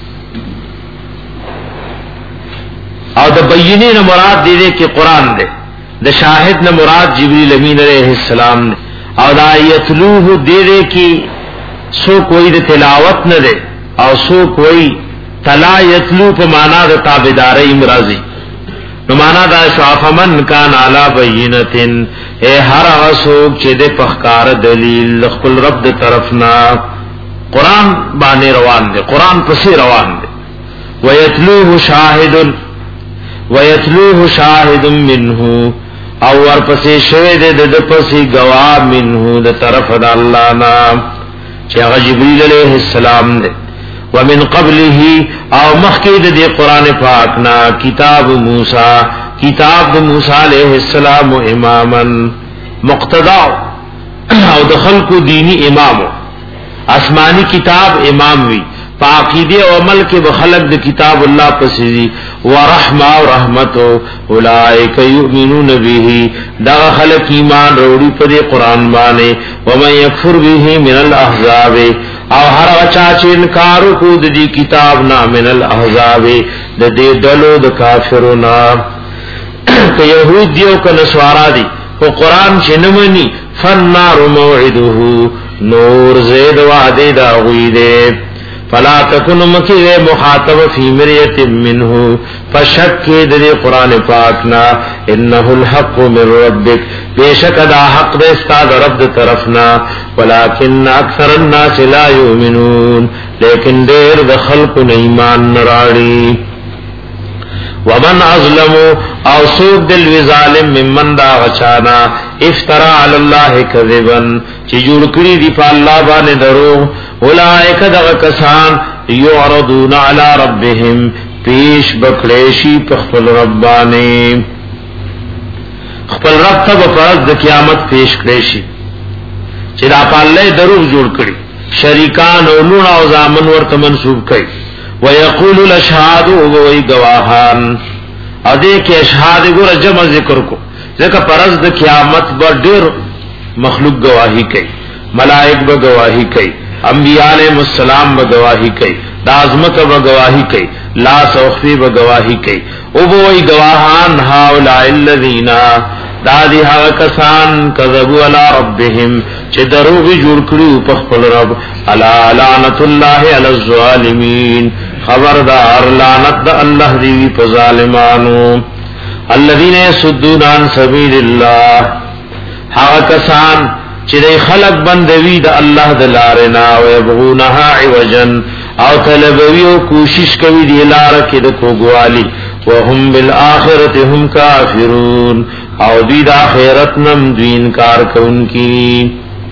او د بینه نه مراد دې دې کې قرآن دے د شاهد نه مراد جبرئیل امین علیہ السلام دے او دا یتلوه دې دې کې سو کوئی د تلاوت نه دے او سو کوئی تلا یتلو په معنا د تابعداري امرازي نو معنا دا شافمن کان علی بینتن اے هر غسوک چې د پخکار دلیل خپل رب د طرفنا قرآن باندې روان دي قرآن پسې روان دي ویتلوه شاهد ویتلوه شاهد منه او ور پسې شوه د د پسې گواه منه د طرف د الله نام چې هغه جبرئیل علیہ السلام دی ومن قبله او مخکې د قرآن پاک نا کتاب موسی کتاب د موسی علیہ السلام اماما مقتدا او د خلق دینی امام آسمانی کتاب امام وی پاکیدی او عمل کې بخلق د کتاب الله پسې ورحمه او رحمت اولئک یؤمنون به دا خلق ایمان وروړي په قرآن باندې و من یکفر به من الاحزاب او هر وچا چې انکار کو د دې کتاب نه من الاحزاب د دې ډلو د کافرونو که يهود دی او که نصارا دی او قرآن چې نمني فالنار موعده نور زید وعده دا غوی دے فلا تکن مکی مخاطب فی مریت منه فشک دے قرآن پاکنا انه الحق من ربک بیشک دا حق دے استاد رب طرفنا ولكن اکثر الناس لا یؤمنون لیکن دیر د خلق ایمان نراڑی ومن اظلم او سوق دل ظالم ممن دا غچانا افترا علی الله کذبا چې جوړ کړی دی په الله باندې درو اولئک دغه کسان یعرضون علی ربهم پیش بکلیشی په خپل ربانی خپل رب ته په ورځ د قیامت پیش کړي شي چې دا په الله درو جوړ کړی شریکان او لون او زامن ورته منسوب کړي ويقول الاشهاد وغوي گواهان اده کې اشهاد ګور جمع ذکر کو ځکه پرز د قیامت به ډېر مخلوق گواہی کوي ملائک به گواہی کوي انبیاء علیهم السلام به گواہی کوي د عظمت به گواہی کوي لا سوخی به گواہی کوي او وغوي گواهان هؤلاء الذين دادی هغه کسان کذبوا علی ربهم چې دروغ جوړ کړو په خپل رب الا لعنت الله علی الظالمین خبردار لعنت د الله دی په ظالمانو الذين يصدون عن سبيل الله هغه کسان چې خلق بندوي د الله د لارې نه او يبغونها عوجا او طلبوي او کوشش کوي د لار کې د کوګوالي وهم بالآخرة هم کافرون او دی د آخرت نم دوی انکار کوونکی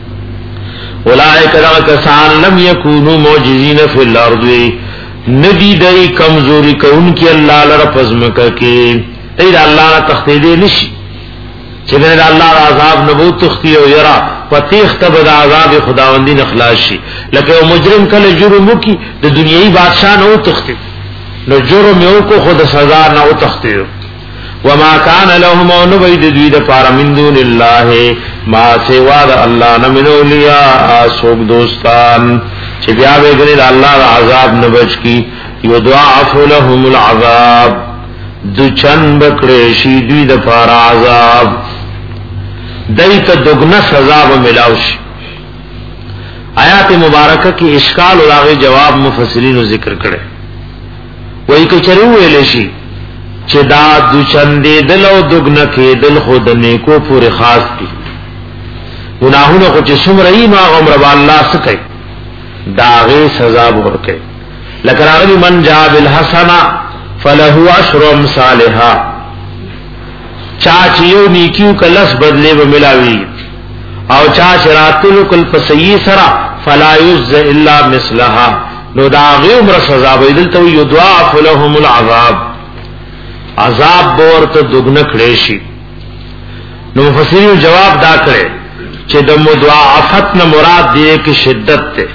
اولئک کسان لم یکونوا معجزین فی الارض ندی دای کمزوری کوونکی الله لره پزمکه کې ای د الله تخدید نشي چې د الله عذاب نه بو تختی او یرا پتیخ ته د عذاب خداوندی اخلاص شي لکه مجرم کله جرم وکي د دنیوي بادشاہ نه او تختی نو جرم یو کو خود سزا نه او تختی وما كان لهم ونبيد دوی د پار من دون الله ما سوا د الله نه من اولیاء سوک دوستان چې بیا به ګل الله عذاب نه بچ کی یضاعف لهم العذاب دو چن بکړې شي دوی د پار عذاب دایته دغنا سزا به ملاوي. آیات مبارکه کې اشکال او هغه جواب مفسرین ذکر کړي. وایي چې چرو ویل شي چې دا د چندې دل او دغنا کې دل خود نیکو پورې خاص دي. ګناهونه کو چې څومره یې نو عمر الله سکه داغه سزا ورکړي. لکه راغلی من جاء بالحسنه فله عشر امثالها. چا چې یو نیکیو کلس بدله به ملاوي او چا شراتل کل فسیی سرا فلا یجز الا مثلها نو دا غي عمر سزا ویدل تو یضاعف لهم العذاب عذاب ورته دغنه کړي شي. نو مفسرین جواب دا کړي چې د مضاعفت نه مراد دی کې شدت ده.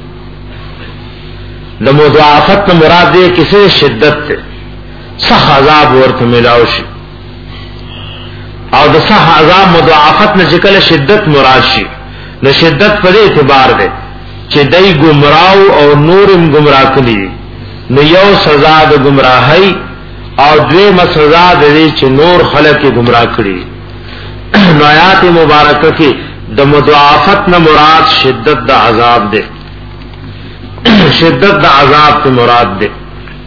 د مضاعفت نه مراد دی کې څه شدت ده. صح عذاب ورته ملاوي شي او د صح عذاب مضاعفت نه ذکر شدت مراد شي. نو شدت په اعتبار ده چې دای گمراو او نورم گمراه کړي نو یو سزا د گمراهی او دوی مسزا د چې نور خلک گمراه کړي. نو آیات مبارکه کې د مضاعفت نه مراد شدت د عذاب ده. شدت د عذاب ته مراد ده.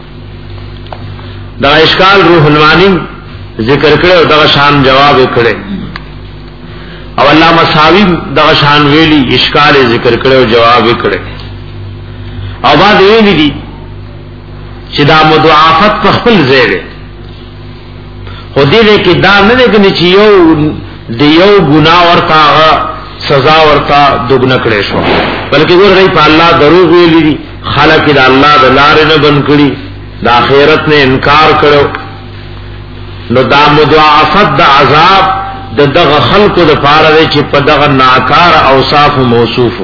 دا اشکال روح المانی ذکر کړه او دغه شان جواب کړه او علامه صاحب دغه شان ویلي اشکال ذکر کړه او جواب کړه. او بعد ویلي دي چې دا مضاعفت په خپل ځای ده. خو دې کې دا نه دی چې یو د یو ګناه ورته سزا ورته دغنه کړې شو بلکې ګورې په الله دروغ ویلي دي. خلک د الله د لارې نه بند کړي د آخرت نه انکار کړو. نو دا مضاعفت د عذاب د دغه خلقو د پاره چې په دغه ناکار اوصاف موصوف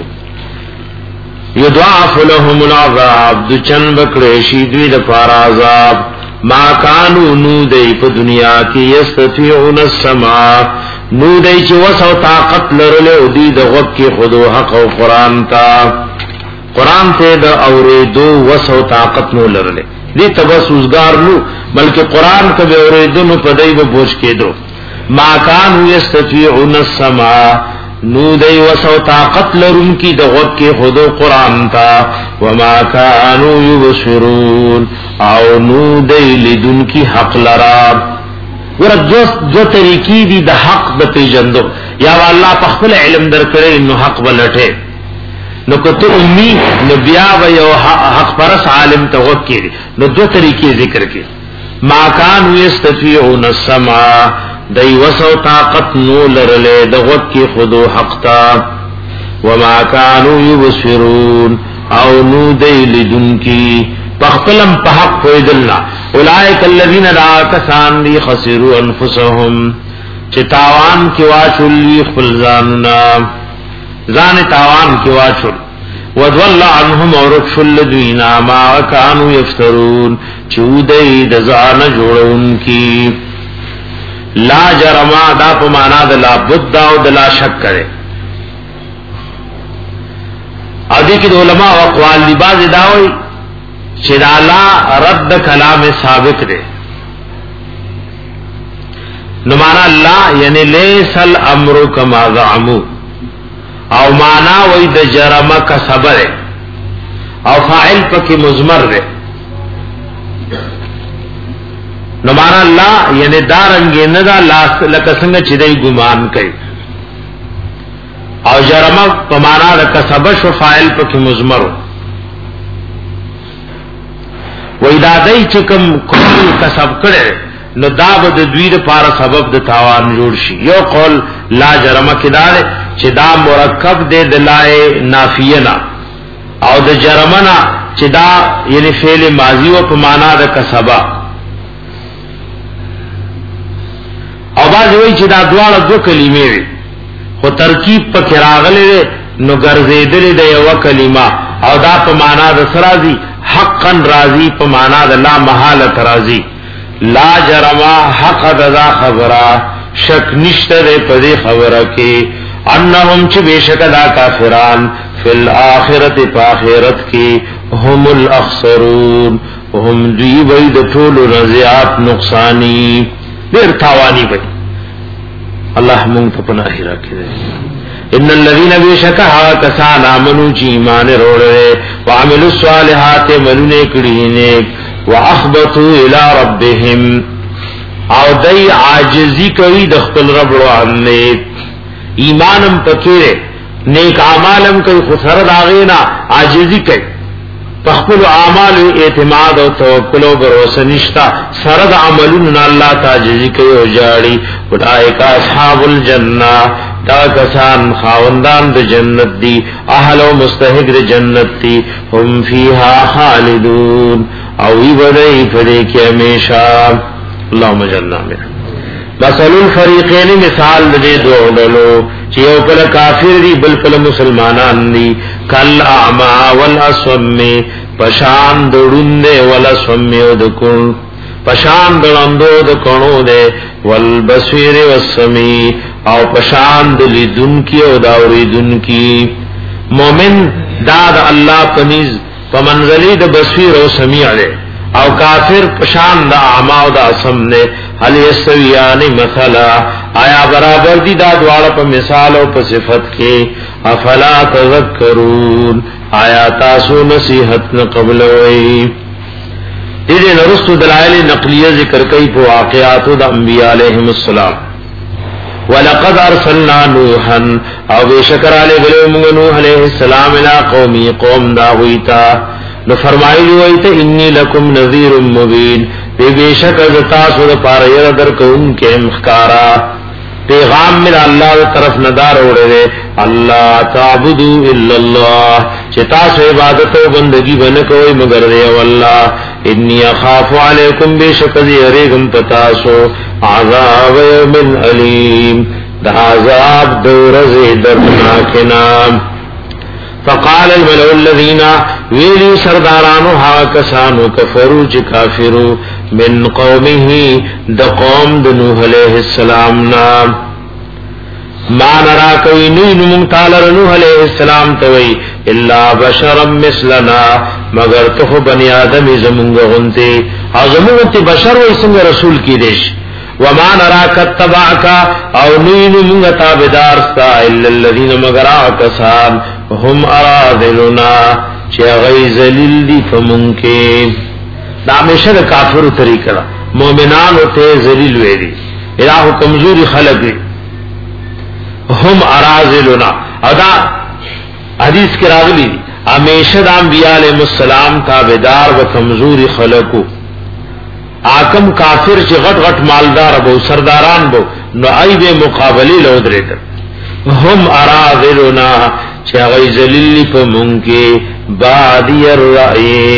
یضاعف لهم العذاب د چن بکړې شي دوی د پاره عذاب ما کانوا نو دی په دنیا کې یستطيعون السماع نو دی چې وسو طاقت لرله او دی د وخت کې خودو حق او قران تا قران ته د اورېدو وسو طاقت نو لرله دې تبسوزګار نو بلکې قران کبه اوریدنو په دای به بوج کېدو. ما کان یستطيعون السماع نو دای وسو طاقت لرون کی د وخت کې خود قران تا وما كانوا يبصرون او نو دای لیدون کی حق لرا. ورته جو طریقې دي د حق د پیجندو یا الله په خپل علم درکړي نو حق ولټه نو کته امي نو بیا و یو حق پرس عالم توکل نو دو طریقې ذکر کړي. ما کان یستطيعون السماع دای وسو طاقت نو لرله د وخت کې خودو حق تا وما كانوا يبصرون او نو دای لیدون کی بخلم په حق فیدلنا اولئک الذین لا کسان لی خسروا انفسهم چې تاوان کې واچول خپل ځاننا ځان تاوان کې واچول وذل عنهم ورخل دوینا ما كانوا يفترون چودای د ځان جوړون کی لا جرما دا په معنا د لا بد او د لا شک کړي. ا دې کې علماء او اقوال دی باز دا وایي چې دا لا رد کلام ثابت دی. نو معنا لا یعنی لیس الامر کما زعموا او معنا وای د جرمه کا صبر او فاعل پکې مضمر دی. نو معنا لا یعنی دارنګ نه دا لاس لکه څنګه چې دای ګمان کوي او جرمه په معنا د کسب شو فاعل پکې مضمر وای دا دای چې کوم کوم کسب کړي نو دا به د دوی لپاره سبب د تاوان جوړ شي. یو قول لا جرمه کې دا چې دا مرکب دی د لای نافینا او د جرمنا چې دا یعنی فعل ماضی او په معنا د کسبا او باز وی چې دا دواړه دو کلمې وي خو ترکیب په راغله نو ګرځیدلې د یو کلمه او دا په معنا د سرازي حقا راضی په معنا د لا محاله راضی لا جرما حق ددا خبره شک نشته په دې خبره کې انهم چې بشک دا کافران فی الاخرته په آخرت کې هم الاخسرون هم دی وای د ټول رضیات نقصانی ډیر تاوانی وای الله مونږ ته پناه راکړي ان الذين بشكها كسان امنوا چې ایمان وروړي وعملوا الصالحات منونه کړي نه واخبطوا الى ربهم او دای عاجزی کوي د خپل رب وړاندې ایمانم پکې نیک اعمالم کوي خو سره داغینا عاجزی کوي خپل اعمال اعتماد او توکل او باور نشتا سره د عملونو الله تعالی کوي او جاړي اولئک اصحاب الجنه دا کسان خاوندان د جنت دي اهل او مستحق د جنت دي هم فیها خالدون او وی بدای پدې کې همیشه اللهم اجعلنا من مثل الفریقین مثال دې دوه ډلو چې یو کله کافر دي بل کله مسلمانان دي کل اعما والاصم پشان دړوندې ولا سميو دکون پشان دړاندو د کونو دې والبصير والسمي او پشان د لیدون کی او داوریدون کی مومن داد الله پنیز پمنزلی د بصیر او سمیع دے او کافر پشان دا اعما او دا اسم نے هل یستویان مثلا آیا برابر دی دا دوار پا مثال او پا صفت کے افلا تذکرون آیا تاسو نصیحت نقبل وئی دیدے نرست دلائل نقلیہ ذکر کئی پا واقعات دا انبیاء علیہم السلام وَلَقَدْ أَرْسَلْنَا نُوحًا او بشکر علی گلو نوح علیہ السلام الى قومی قوم داویتا نو فرمایلی ویتا انی لکم نذیر مبین بے بیشک از تاسو دا پاریر در کون کے مخکارا پیغام من اللہ دا طرف ندار اوڑے اللہ تعبدو الا اللہ چه تاسو عبادت و بندگی بنکوئی مگر دے واللہ انی اخاف علیکم بیشک دی اریگم پتاسو عذاب یوم علیم دا عذاب دورز دردناکنا فقال الملأ الذين ویلی سردارانو ها کسانو کفرو چ کافرو من قومه د قوم د نوح علیہ السلام نا ما نرا کوي نو تعالی نوح علیہ السلام توي الا بشرا مثلنا مگر ته بنی آدم زمونږ غنته ازمونږ بشر و څنګه رسول کی دیش وما نرا کتبعک او نو موږ تابعدار ستا الا الذين مگر کسان هم ارادلنا چه غی ذلیل دی فمنکے دا ہمیشہ دا کافر طریقہ مومنان ہوتے ذلیل ویدی الہ کمزوری خلق دی هم ارادلنا او دا حدیث کی راغلی دی ہمیشہ دا انبیاء علیہ السلام تابدار و کمزوری خلقو آکم کافر چه غٹ غٹ مالدار بو سرداران بو نو ای بے مقابلی لو دریتر هم ارادلنا چه غی ذلیلی پا منکی بادی الرأی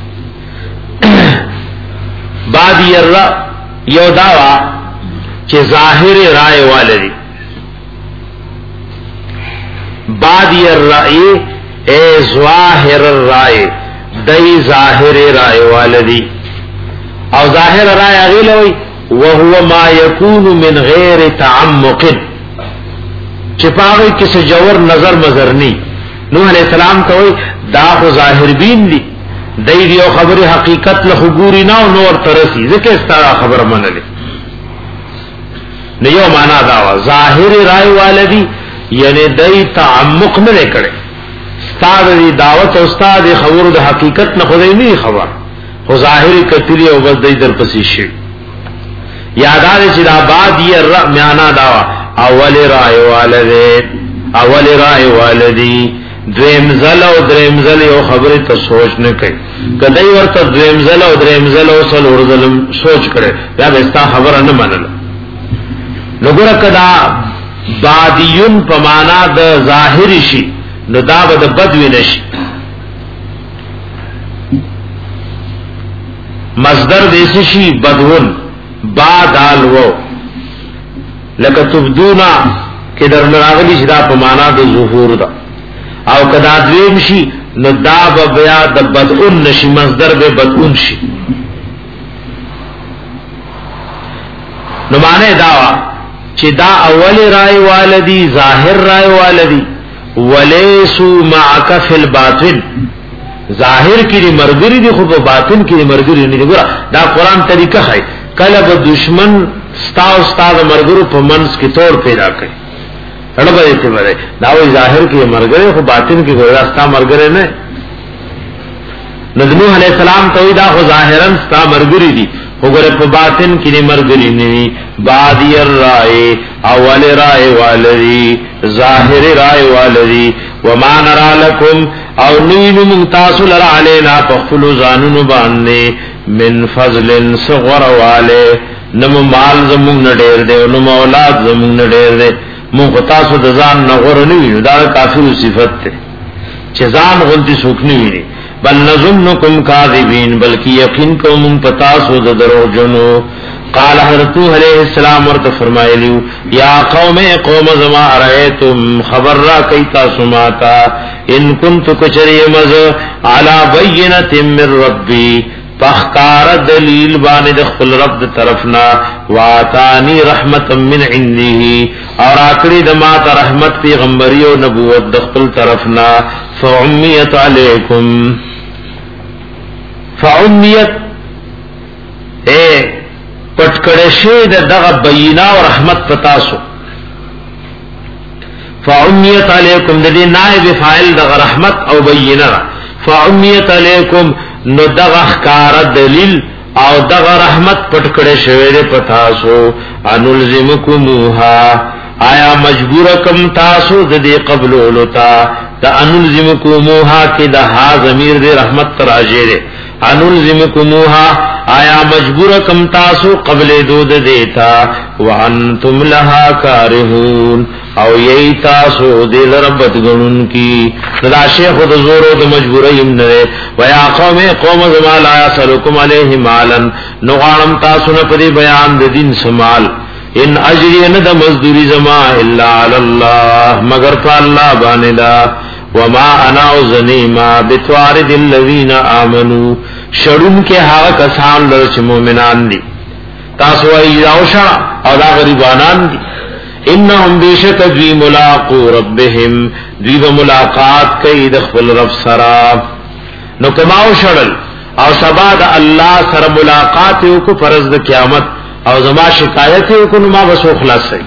بادی الرأی یو داوا چه ظاہر رائے والدی بادی الرأی اے ظاہر الرائے دی ظاہر رائے والدی او ظاہر رائے اغیلوی وهو ما یکون من غیر تعمق چپاوی کسی جور نظر مزرنی نوح علیہ السلام کوئی دا خو ظاہر بین دی دی دیو خبر حقیقت لخگوری ناو نور ترسی ذکر استارا خبر منلی نیو مانا داوا ظاہر رائے والدی یعنی دی تعمق نلے کڑے استاد دی دعوت و استاد دی خبر دا حقیقت نخودی نہیں خبر خو ظاہر کتلی او بس دی در پسیشی یادار چدا بعد یہ رأ میانا داوا اول رائے والدی اول رائے والدی دویم زل او دریم زل یو خبری تا سوچ نکئی کدی ورطا دویم زل او دریم زل او سل ورزلم سوچ کرے یا بستا خبر نمانل نگورا کدا بادیون پمانا دا ظاہری شی نو دا با دا بدوی نشی مصدر دیسی شی بدون بعد آلوو لکه تبدونا که در نراغلی شدا پا مانا دا ظهور دا او کدا دویم شی نو دا با بیا دا بدعون نشی مصدر بے بدعون شی نو معنی داوا چې دا اول رائے والدی ظاهر رائے والدی ولیسو معک فی الباطن ظاهر کې مرګری دي خو په باطن کې مرګری نه دي ګور دا قران طریقه ہے کله به دشمن ستا او استاد مرګرو په منځ کې تور پیدا کوي اړه به ته وره دا وی ظاهر کې مرګری خو باطن کې ګور استا مرګری نه نوح علیہ السلام ته دا خو ظاهرا ستا مرګری دي وګوره په باطن کې مرګري نه بادي الرای اول رای والری ظاهر رای والری وما نرى لكم او نین ممتاصل علینا تخفلوا زانن باندې من فضل صغر والے نم مال زمون نډیر دی نو اولاد زمون نډیر دی مو تاسو د ځان نغور نه ویني دا کافر صفت ته چې ځان غلطي سوکني ویني بل نظنکم کاذبین بلکی یقین کوم پتا سو د درو جنو قال حضرت علیہ السلام ورته فرمایلیو یا قوم قوم زما رایتم خبر را کیتا سماتا ان کنت کچری مز علی بینۃ من ربی فخار دلیل باندې د خپل رب طرفنا واتانی رحمت من عنده اور اکړی د ما ته رحمت پیغمبري او نبوت د خپل طرفنا فعمیت علیکم فعمیت اے پټکړه شه د دغه بینا او رحمت پتاسو فعمیت علیکم د دې نائب فاعل دغه رحمت او بینا فعمیت علیکم نو دغه ښکار دلیل او دغه رحمت پټکړه شه د پتاسو انلزمکموها آیا مجبور کم تاسو د دې قبل ولتا د انلزمکموها کې د ها ضمیر د رحمت راجه ده انلزمکموها آیا مجبور کم تاسو قبل دود دیتا وانتم لها کارهون او یی تاسو دل ربت گنن کی دا شیخ د زورو د مجبوریم نه ویا قوم قوم زما لا یسلکم علیه مالا نو غانم تاسو نه پری بیان د دین سمال ان اجری نه د مزدوری زما الا علی الله مگر په الله باندې دا وما انا ذنیما بتوارد الذین آمنوا شړون کې هغه کسان لر چې مؤمنان دي تاسو یې راوښه او دا غریبانان دي انهم بیشک ذی ملاقات ربهم ذی ملاقات کوي د خپل رب سره نو کماو شړل او سبا د الله سره ملاقات یو کو فرض د قیامت او زما شکایت یو کو نو ما وسو خلاص شي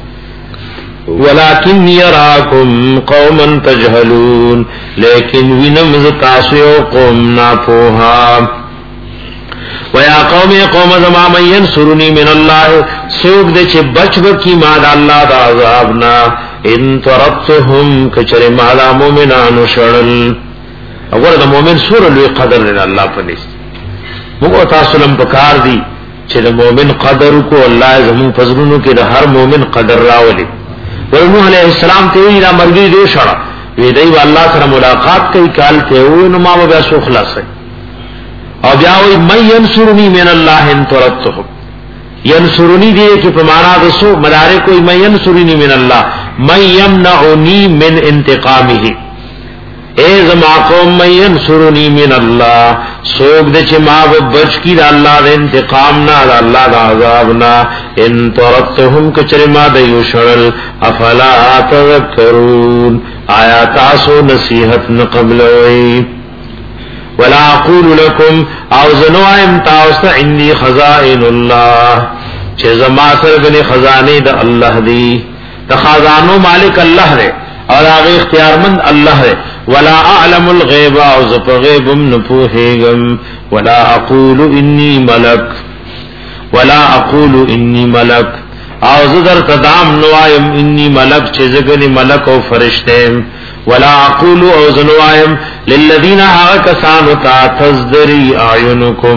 ولكن يراكم قوما تجهلون لیکن وینم تاسو قوم نا پوها ويا قوم قوم زما من ينصرني من الله سوق دې چې بچو کی ما د الله د عذابنا ان ترتهم کچره ما د مؤمنانو شړل وګوره د مؤمن سور لوی قدر لري الله په نس موږ تاسو لم پکار دي چې د مؤمن قدر کو الله زمو فضلونو کې د هر مؤمن قدر راولي ورنوح علیہ السلام ته ویلا مرګي دې شړه وی دی الله سره ملاقات کوي کال ته و نو ما به سو خلاص او بیا وی مَن ينصرني من الله ان ترتهم ينصرني دې کې په معنا د سو مدارک کوئی مَن ينصرني من الله مَن يمنعني من انتقامه اے زما قوم مَن ينصرني من الله سوګ د چې ما به بچ کی د الله د انتقام نه د الله د عذاب نه ان ترتهم کچره ما د یو شړل افلا تذکرون آیا تاسو نصیحت نه قبل وی ولا اقول لكم او زنوائم تاسو عندي خزائن الله چې زما سره غني خزانه د الله دی د خزانو مالک الله دی اور هغه اختیارمند الله دی ولا اعلم الغیب او ز په غیب نه پوهیږم ولا اقول انی ملک ولا اقول انی ملک او زدر تدام نوایم انی ملک چې زګنی ملک او فرشته ولا اقول او زنوایم للذین ها کسان تا تزدری اعینکم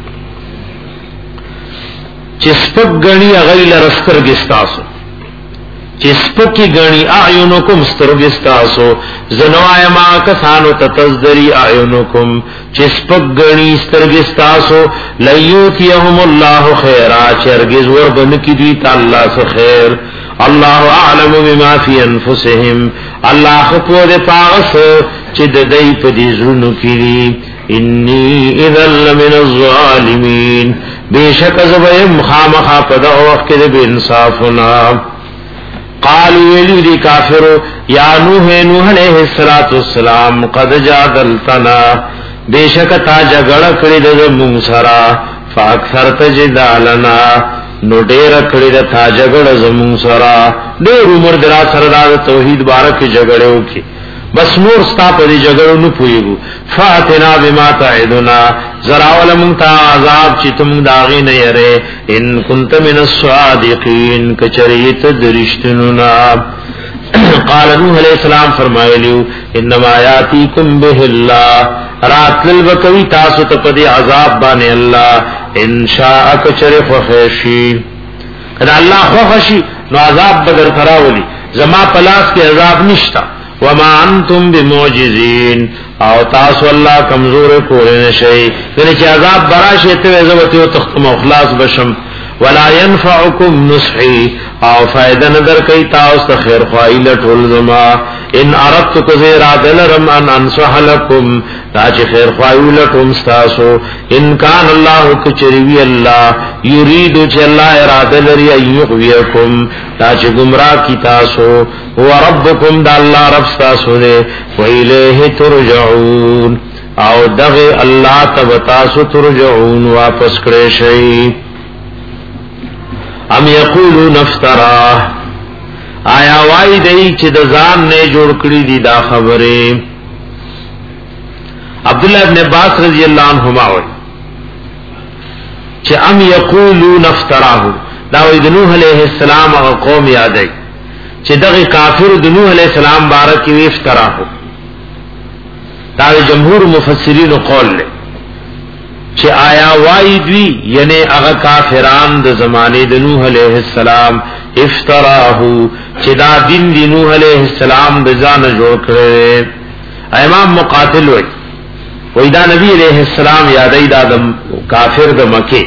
چې سپک غنی غیل رستر گستاسو چې سپکی غنی اعینکم سترګستاسو زنوایم کسانو تتزدری اعینکم چې سپک غنی سترګستاسو لیوتیهم الله خیرا چرګز ور بن کی دی تعالی سره خیر الله اعلم بما فی انفسهم الله خو دې پاس چې د دې په دې زړونو کې انی اذا لمن الظالمین بیشک زبیم خامخا پدا وقت دے بے انصافنا قالوا ویلی دی کافرو یا نوح نوح علیہ السلام قد جادلتنا بیشک تا جگڑا کری دے منسرا فاکثرت جدالنا نو ډیر کړی د تا جګړه زمون سره ډیر عمر درا سره د توحید بارک جګړه وکي بس نور ستا په دې جګړو نه پويګو فاتنا بما تعدنا زراول مونتا عذاب چې تم داغي نه یره ان كنت من الصادقین کچریت درشتنونا قال نوح علیہ السلام فرمایلیو انما یاتیکم به الله رات للبکوی تاسو ته په دې عذاب باندې الله ان شاء کچره فخشی کله الله خوشی نو عذاب بدر کراولی زما پلاس کې عذاب نشتا وما انتم بمعجزین او تاسو الله کمزور کول نشئ کله چې عذاب براشه ته زوته او تختم اخلاص بشم ولا ينفعكم نصحي او فائدہ نظر کئی تاسو خیر خواہی ټول زما ان اردت کذیر عدل رم ان انصح لكم تاج خیر خواہی لټوم تاسو ان کان الله کچریوی الله یرید چې الله اراده لري ایغویکم تاج گمراه کی تاسو هو ربکم د الله رب تاسو دې و الیه ترجعون او دغه الله تب تاسو ترجعون واپس کړئ شئ ام یقولون افترا آیا وای دی چې د ځان نه جوړ کړی دی دا خبره عبد الله ابن عباس رضی الله عنهما وای چې ام یقولون افتراه دا وای د نوح علیہ السلام هغه قوم یادای چې دغه کافر د نوح علیہ السلام بارک وی افتراه دا جمهور مفسرین قول له چې آیا وای دوی یعنی هغه کافران د زمانه د نوح علیہ السلام افتراه چې دا دین د نوح علیہ السلام د ځان جوړ کړي امام مقاتل وای وای دا نبی علیہ السلام یادای دا د کافر د مکه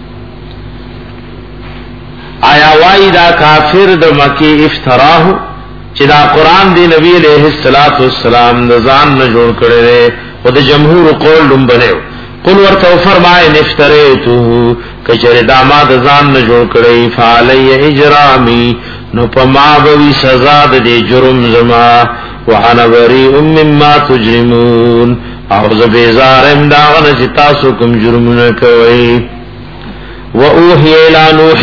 آیا وای دا کافر د مکه افتراه چې دا قران دی نبی علیہ الصلوۃ والسلام د ځان نه جوړ کړي او د جمهور قول لوم بنو قل ورته فرمای نفتریتو کچره داماد ځان نه جوړ کړي فعلی اجرامی نو پما بوی سزا د جرم زما وانا بریء مما تجرمون او زبیزار امداغن چې تاسو کوم جرمونه کوي و اوحی الی نوح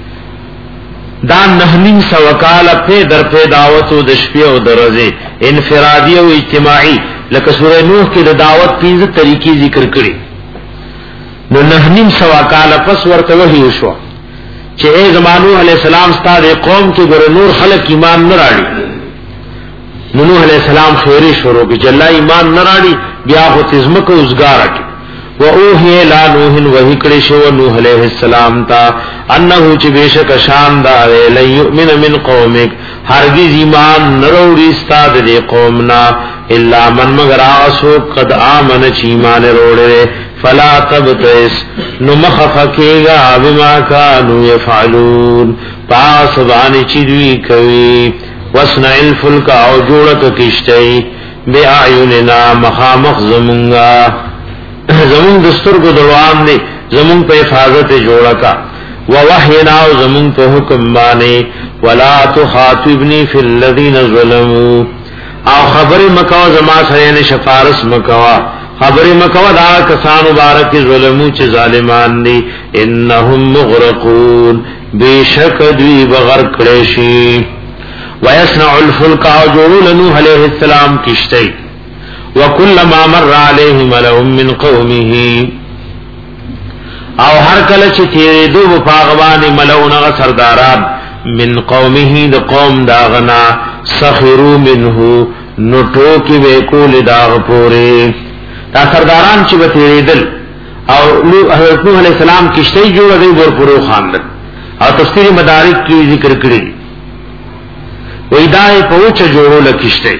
دا نهنین سوکال په در په دعوتو د شپې او درځي انفرادی او اجتماعي لکه سورہ نوح کې د دعوت پنځه طریقې ذکر کړي نو نهنیم سوا کال پس ورته وحی وشو چې ای زمانو علی السلام ستاسو قوم کې ګور نور خلق ایمان نه راړي نو نوح علی السلام خیری شروع کې جلا ایمان نه راړي بیا خو تزمکه اوسګار کی و اوحی الی نوح وحی کړي شو نوح علیہ السلام تا انه چې بشک شان دا لا یؤمن من قومک هرگز ایمان نروړي ستاسو د قومنا الا من مگر آسو قد آمن چی ایمان روڑے فلا تبتئس نو مخفکیگا بما کانو یفعلون پاس بانی چی دوی کوي وسنع الفلک او جوڑک کشتی بی اعیننا مخامخ زمونگا زمون دستور کو دروان دے زمون پہ حفاظت جوڑکا ووحینا زمون پہ حکم بانے ولا تخاطبنی فی الذین ظلموا او خبر مکوا زما سره نه شفارس مکوا خبر مکوا دا کسان مبارک ظلمو چې ظالمان دي انهم مغرقون بیشک دوی بغیر کړي شي ويصنع الفلك جوړ نوح عليه السلام کشتی وكلما مر عليه ملأ من قومه او هر کله چې تیرې دوه پاغوان ملؤونه سرداران من قومه د قوم داغنا سخروا منه نټو کې وکول داغ پوره دا سرداران چې وتیدل او حضرت نوح علیہ السلام کشتی جوړ دی ور پرو خاندل او تفسیر مدارک کې ذکر کړی وې دای پوچ جوړول کشتی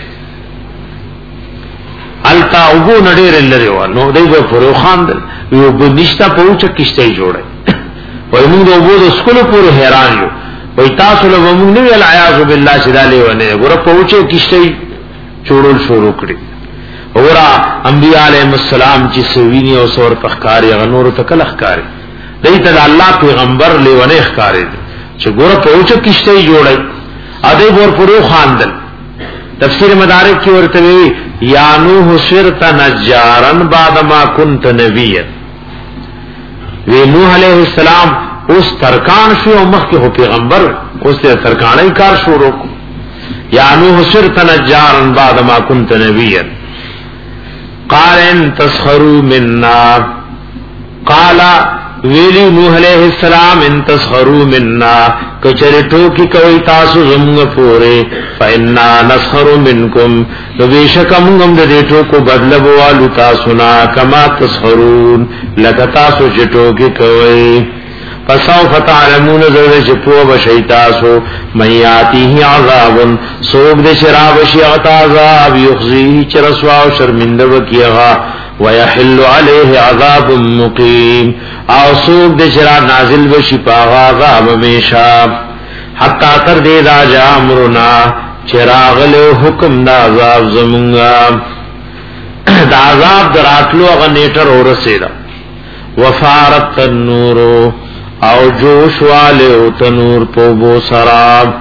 التا وګو نډیر لري و نو دی ور پرو خاندل یو بنشتا پوچ کشتی جوړه وې موږ وګو د سکول پورې حیران یو وې تاسو له موږ نه ویل اعاذ بالله شداله ونه ګور پوچ کشتی جوړول شروع کړی اورا انبیاء علیہ السلام چې سویني او سور پخکاری غنور تکل اخکاری دیتا دا اللہ پیغمبر لیوانے اخکاری دی چه گورا پوچا کشتی جوڑی ادھے بور پرو خاندل تفسیر مدارک کی ورطوی یا نوح سرت نجارن بعدما کنت نبیت وی نوح علیہ السلام اس ترکان شو او مخ کے ہو پیغمبر اس تے ترکانای کار شو روکو یا نوح سرت نجارن بعدما کنت نبیت قال ان تسخروا منا قال ویلی نوح علیہ السلام ان تسخروا منا کچرٹو کی کوئی تاسو زمگ پورے فإنا نسخر منکم نبیشک منگم دیٹو کو بدلب والو تاسونا کما تسخرون لکا تاسو چٹو کی کوئی فسوف تعلمون زرد چپو بشی تاسو من یاتیه عذاب سوک دے شراب شیعت عذاب یخزیه چرسوا و شرمندو کیغا ویحل علیہ عذاب مقیم او سوک دے چرا نازل بشی پاغا عذاب میشا حتی تر دے دا جا امرنا چراغل حکم دا عذاب زمونگا دا عذاب دراتلو اغا نیٹر ہو رسے دا وفارت تنورو او جوش والے او تنور پو بو سراب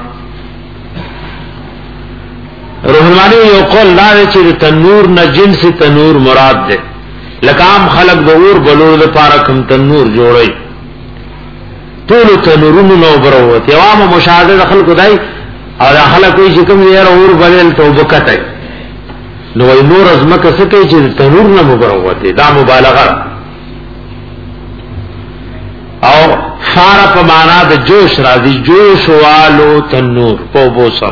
روحمانی یو قول دارے چی تنور نا جنس تنور مراد دے لکام خلق دور بلور دے پارکم تنور جوڑی طول تنورون نو بروت یوام مشاہدہ دا خلق دائی اور خلق کوئی چکم دیر اور بلیل تو بکت ہے نو نور ازمک سکے چی تنور نا بروت دا مبالغہ او فارا پا مانا دا جوش راضی جوش والو تنور پو بو سر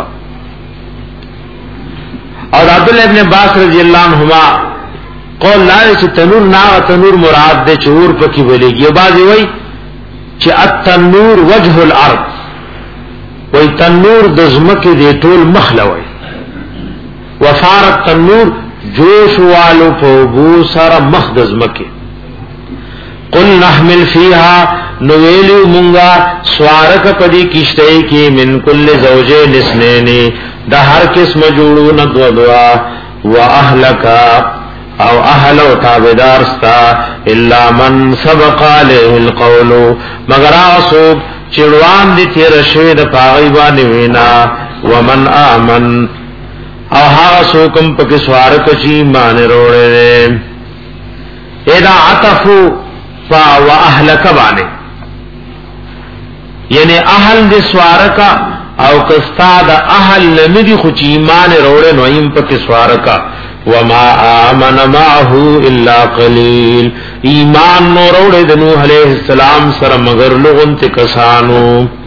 اور عبداللہ ابن عباس رضی اللہ عنہما قول لائے چی تنور ناغ تنور مراد دے چور پکی بولے گی بازی وی چی التنور وجہ الارض وی تنور دزمک دے طول مخلوی وفارت تنور جوش والو پو بو سر مخ دزمکی قل نحمل فیہا نویلو منگا سوارک پدی کشتے کی من کل زوجے نسنینی دا ہر قسم جوڑو ندو دعا و اہلکا او اہل و تابدارستا الا من سبق علیہ القولو مگر آسوب چڑوان دی تیر شوید پاغیبانی وینا ومن آمن او آسوکم پک سوارک چی مانے روڑے دے ایدا عطفو فا و اہلک بانے یعنی اہل دے سوارکا او کستا دا اہل نمدی خوچ ایمان روڑے نو ایم پک سوارکا وما آمن معہو الا قلیل ایمان نو روڑے دنوح علیہ السلام سر مگر لغن تکسانو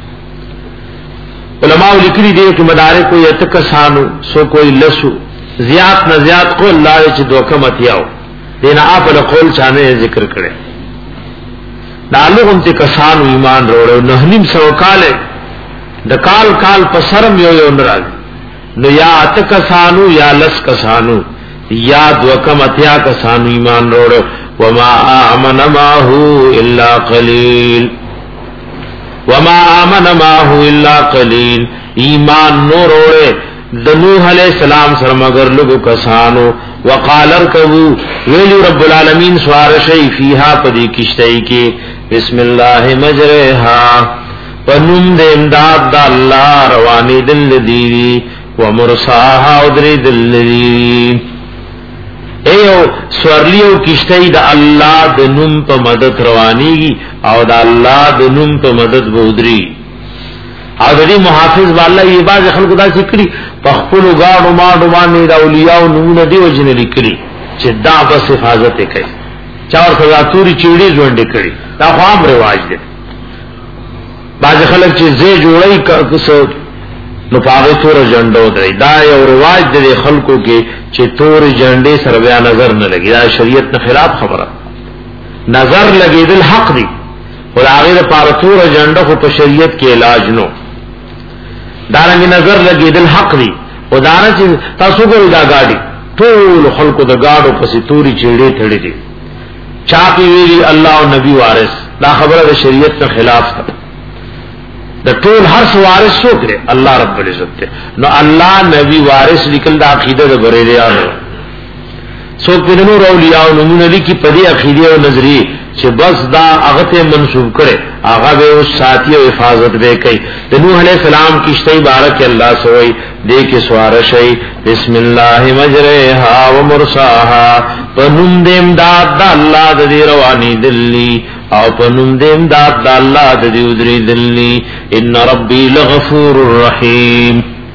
علماء لکلی دے کہ مدارے کوئی اتکسانو سو کوئی لسو زیاد نہ زیاد کو اللہ چی دوکا متیاو دینا آپ لقول چانے ذکر کرے نالو انتے کسانو ایمان روڑے نہنیم سو کالے دا کال کال پسرم یو یو نرازی نو یا ات کسانو یا لس کسانو یا دوکم اتیا کسانو ایمان روڑے وما آمن ماہو الا قلیل وما آمن ماہو الا قلیل ایمان نو روڑے دنوح علیہ السلام سر مگر لگو کسانو وقال ارکبو ویلو رب العالمین سوارشی فیہا پدی کشتئی کے بسم اللہ مجرہا پنم دے امداد دا اللہ روانی دل دیوی ومرساہا ادری دل دیوی ایو سورلیو کشتئی دا اللہ دنم پا مدد روانی گی او دا اللہ دنم پا مدد بودری او دا دی محافظ بالا یہ باز خلق دا سکری پخپلو گاڑو ماڑو مانی دا اولیاء نمون دی وجن لکری چه دا بس حفاظت کئی چاور خدا توری چیڑی زونڈے کری دا خوام رواج دے باز خلق چه زی جوڑی کسو نو پاغی تور جنڈو دائی دا یو رواج دے خلقو کے چه تور جنڈے سر بیا نظر نہ لگی دا شریعت نا خلاف خبر نظر لگی دل حق دی اور آغی دا پار تور جنڈو کو پا شریعت کے علاج نو دارنگی نظر لگی دل حق دی او دارا چیز تاسو گوی دا گاڑی طول خلقو دا گاڑو پسی توری چیڑے تھڑی دی چاپی ویلی اللہ و نبی وارث دا خبر دا شریعت نا خلاف تھا دا طول ہر سوارث سو کرے اللہ رب العزت تے نو اللہ نبی وارث لکل دا عقیدہ دا بریلی آنے څوک په نور اولیاء او نمونه لیکي په دې عقیده او نظریه چې بس دا هغه ته منسوب کړي هغه به او ساتي او حفاظت به کوي د نوح علیہ السلام کشته بارک الله سوئی دې کې سوار شي بسم الله مجرها ومرساها پنوم دې امداد د الله د دې رواني دلی او پنوم دې امداد د الله د دې ودري دلی ان ربي لغفور رحیم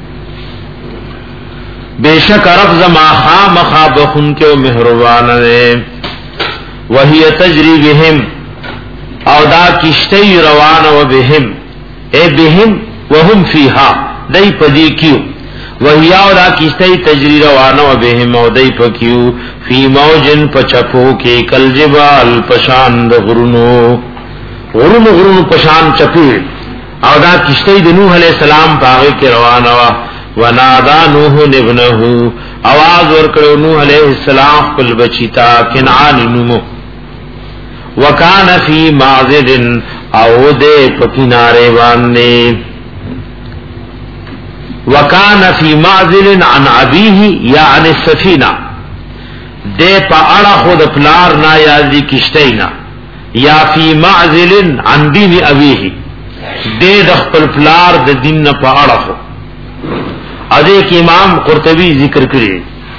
بیشک رب زما خام خابخن کے و مہربان ہے وہی تجری بهم او دا کشتی روان و بهم اے بهم وهم فیها دی پدی کیو وہی او دا کشتی تجری روان و بهم او دی پکیو فی موجن پچپو کے کل جبال پشاند غرونو غرون غرون پشاند چپیر او دا کشتی د نوح علیہ السلام پاگے کے روان و ونادا نوح ابنه आवाज ورکړو نوح علیہ السلام خپل بچیتا کنعان نومو وکان فی معذد او دې پکیناره باندې وکان فی معذل عن ابيه یا عن السفینه دې په اړه خود پلار نا یادی کشتینا یا فی معذل عن دین ابيه دې د خپل پلار د دین نه په اړه اده کې امام قرطبی ذکر کړی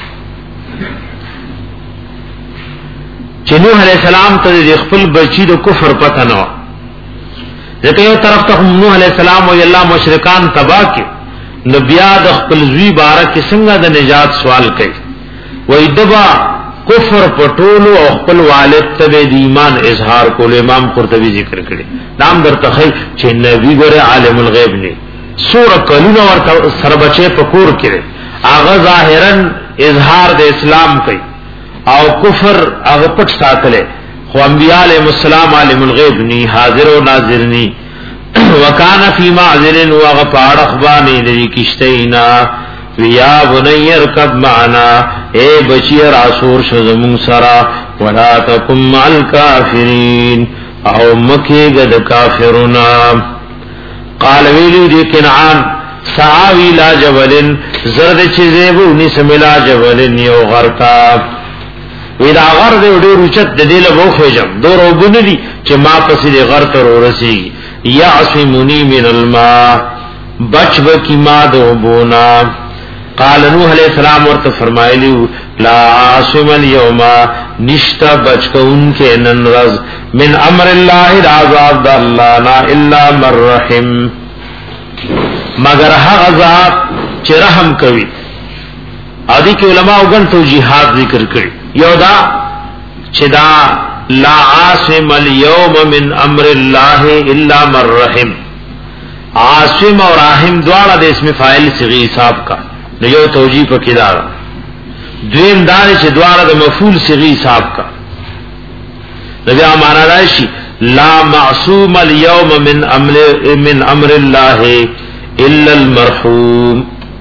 چې نوح علیہ السلام ته د خپل بچی د کفر پته نه و ځکه یو طرف ته نوح علیہ السلام او الله مشرکان تباہ کړ نو بیا د خپل زوی بارک څنګه د نجات سوال کوي وای دبا کفر پټولو او خپل والد ته د ایمان اظهار کول امام قرطبی ذکر کړی نام درته چې نبی ګره عالم الغیب نه سورہ کلونه ورته سر بچے پکور کړي اغه ظاهرا اظهار د اسلام کوي او کفر هغه پټ ساتله خو انبیاء علیهم السلام عالم الغیب ني حاضر او ناظر ني وکانا فی معذر وغفار اخبانی لری کشتینا ویا بنی ارکب معنا اے بچی راسور شزمون سرا ولا تکم مع الکافرین او مکی گد کافرنا قال ویلی دی کنعان سعاوی لا جبلن زرد چیزیبو نسملا جبلن یو غرطا ویدا غر دی وډی رچت د دې له وخېجم دور وبونه دي چې ما پسې د غر تر ورسي یعصمنی من الماء بچب کی ما د وبونا قال نوح علیہ السلام ورته فرمایلی لا عاصم اليوم نشتا بچکون کے ننرز من امر اللہ العذاب دا اللہ نا الا من رحم مگر هغه ذات چې رحم کوي ادي کې علماء وګن توجیحات ذکر کړي یو دا چې دا لا عاصم اليوم من امر الله الا من رحم عاصم اور رحم دواړه د اسم فاعل صيغه حساب کا نو یو توجیه پکې دا دویم دار چې دواړه د مفعول صيغه حساب کا بیا معنا راشي لا معصوم اليوم من امر من امر الله الا المرحوم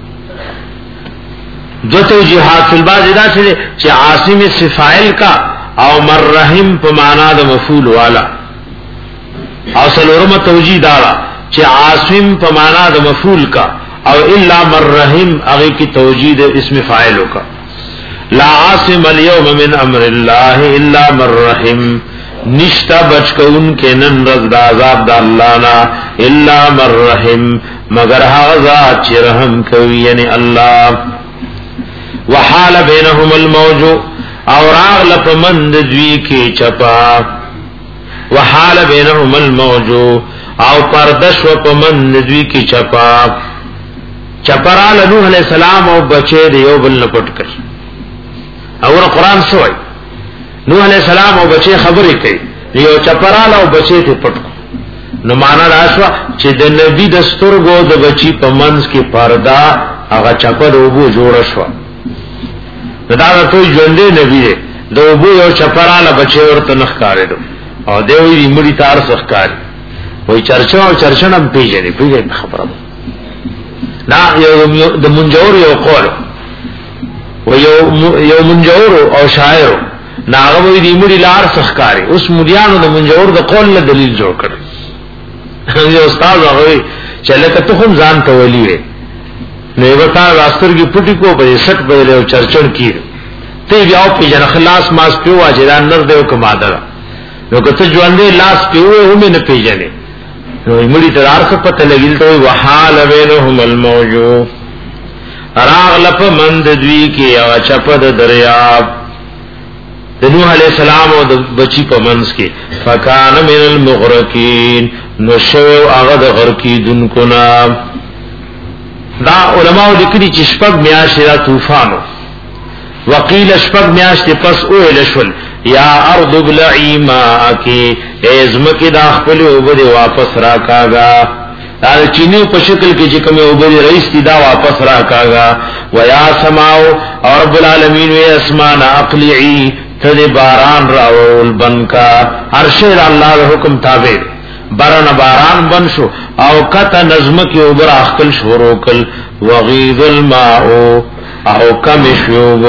دو توجیحات فی البعض دا چې عاصم صفائل کا او مرحم په معنا د مفعول والا او سلورم توجیه دا چې عاصم په معنا د مفعول کا او الا مرحم هغه کی توجیه د اسم فاعل کا لا عاصم اليوم من امر الله الا مرحم نشتا بچکون کے نن رز دا عذاب دا اللہ نا الا مرحم مگر حاضات چی رحم کوي یعنی اللہ وحال بینهم الموج اور آغل پمند دوی کی چپا وحال بینهم الموج او پردش و پمند دوی کی چپا چپرال نوح علیہ السلام او بچے دیو بل نپٹ کر اور قرآن سوئی نوح علیہ السلام او بچے خبرې کوي یو چپرال او بچے ته پټ نو معنا راشوا چې د نبی د سترګو د بچی په منځ کې پردا هغه چپر وبو جوړ شو دا د ټول ژوندې نبی دی د وبو یو چپرال بچے ورته نخکارې دو او دوی یې مړی تار سخکاري وای چرچا او چرچنم پیژنې پیژنې خبره دا یو د منجور یو قول و یو یو منجور او شاعر ناغوی دی مړي لار سخکاری اوس مليانو د منجور د قول له دلیل جوړ کړ یو استاد هغه چې لکه ته هم ځان ته ولي وي نو یو تا راسترګي پټي کو به شک بدل او چرچن کی ته بیا په جن خلاص ماس پیو اجران نر دیو کماده نو کته ژوندې لاس پیو هم نه پیژنې نو مړي تر ارڅ پته لګیل ته وحال بینهم الموجو راغ لپ مند دوی کې او چپد دریاب د نوح علیہ السلام او د بچی په منځ کې فکان من المغرقین نو شو هغه د غرقی دونکو نا دا علماء لیکلي چې شپږ میاشتې را طوفانو وقیل شپږ میاشتې پس او لشل یا ارض بلعی ماءکی ازمکی دا خپل اوبه واپس را کاغا دا چینی په شکل کې چې کوم اوبه رئیس دی دا واپس را کاغا ویا سماو اور رب العالمین و اسمان اقلعی تد باران راول بنکا هر شی الله حکم تابع باران باران بن شو او کته نظم کې اوبر اخل شروع کل وغیظ الماء او کم شوب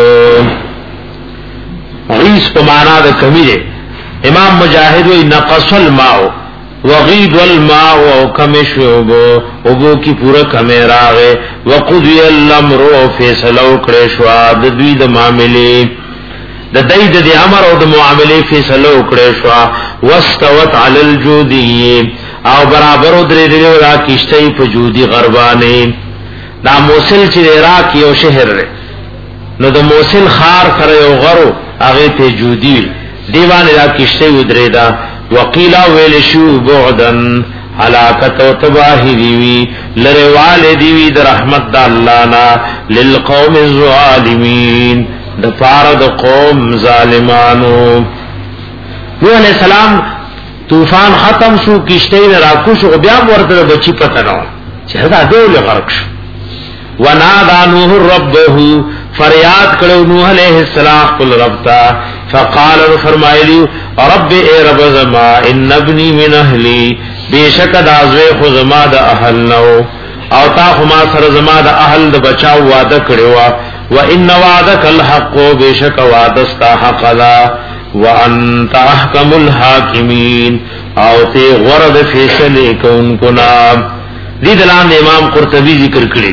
غیظ په معنا د کمی دی امام مجاهد وی نقص الماء وغیظ الماء او کم شوب او بو کی پورا کمی راغه وقضی الامر فیصلو کړي شو د دوی د معاملې د دای د امر او د معاملې فیصلو کړي شو واستوت علی الجودی او برابر درې درې را کیشته په جودی غربانه دا موصل چې عراق یو شهر دی نو د موصل خار سره یو غرو هغه ته جودی دیوان را کیشته ودرې دا وقیلا ویل شو بعدن هلاکت او تباہی دیوی لره والدی د رحمت د الله نا للقوم الظالمین د پاره د قوم ظالمانو نوح علیہ السلام طوفان ختم شو کشته نه راکوش او بیا ورته بچی پته نو چې دا ډول غرق شو ونادى نوح ربه فریاد کړو نوح علیہ السلام خپل رب ته فقال فرمایلی رب اے رب زما ان ابنی من اهلی بیشک دا زوی خو زما د اهل نو او تا خو ما سره زما د اهل د بچاو وعده کړو و ان وعدک الحق بیشک وعدستا حق لا وانت احکم الحاکمین او ته غرض فیصله کوونکو نام دې دلان امام قرطبی ذکر کړی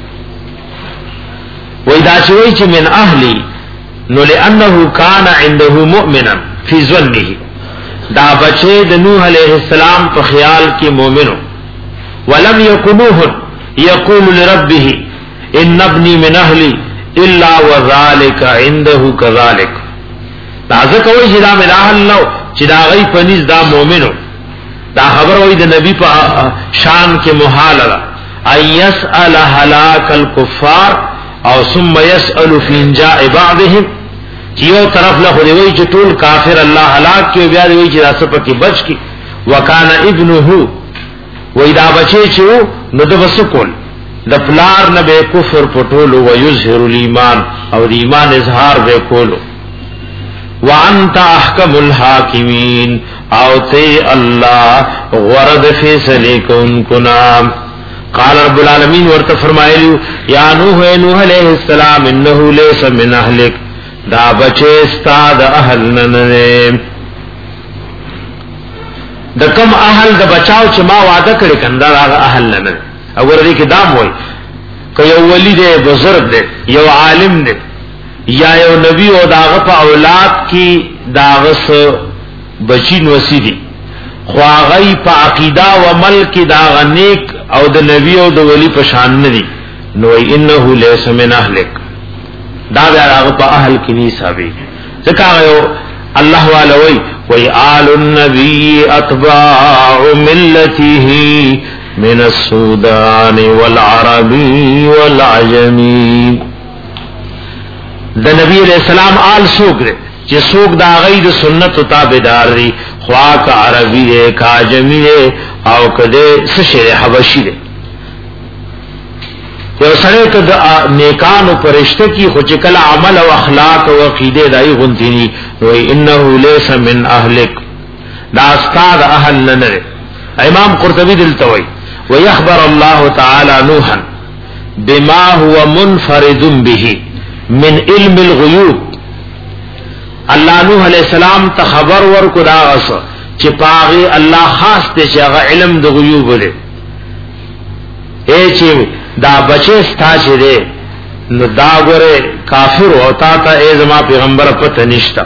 وای دا چې چې من اهلی نو لانه کان عنده مؤمنا فی ظنه دا بچی د نوح علیہ السلام په خیال کې مؤمنو ولم یکونوه یقول لربه ان ابنی من اهلی الا وذلك عنده كذلك دا ځکه وایي چې دا من اهل نو چې دا غي پنځ دا مؤمنو دا خبر وایي د نبی په شان کې محال ده ايسال هلاك الكفار او ثم يسال في انجاء بعضهم یو طرف له وایي چې ټول کافر الله هلاک کې بیا وایي چې تاسو پکې بچ کی وکانه ابنه وایي دا بچي چې نو د وسکول د پلار نه به کفر پټولو و یظهر الایمان او د ایمان اظهار به کولو وانت احکم الحاکمین او تی الله غرض فیصله کوونکو نام قال رب العالمین ورته فرمایلیو یا نوح نوح علیہ السلام انه ليس من اهلک دا بچی استاد اهل نه د کوم اهل د بچاو چې ما وعده کړی کنده دا اهل نه اور دې کې دام وای که یو ولی دې بزرگ دې یو عالم دې یا یو نبی او داغه په اولاد کې داغه سو بچی نوسی دي خو هغه په عقیده او عمل کې داغه نیک او د نبی او د ولی په شان نه دي نو انه ليس من اهلک دا هغه په اهل کې نه حسابي ځکه یو الله والوي وی آل النبی اتباع ملته من السودان والعربی والعجمی د نبی علیہ السلام آل سوک دے چې سوک دا غید سنت و تابدار دی خواک عربی دے کاجمی دے او کدے سشر حبشی دے یو سره کد نیکانو پرشتہ کی خو چکل عمل او اخلاق او عقیده دای غنتینی و انه ليس من اهلک دا استاد اهل نه امام قرطبی دلتوی ويخبر الله تعالى نوحا بما هو منفرد به من علم الغیوب الله نوح علیہ السلام ته خبر ورکو دا اس چې پاغي الله خاص ته چې هغه علم د غیوب لري اے چې دا بچی ستا چې دی نو دا غره کافر ہوتا تا اے زما پیغمبر پتہ نشتا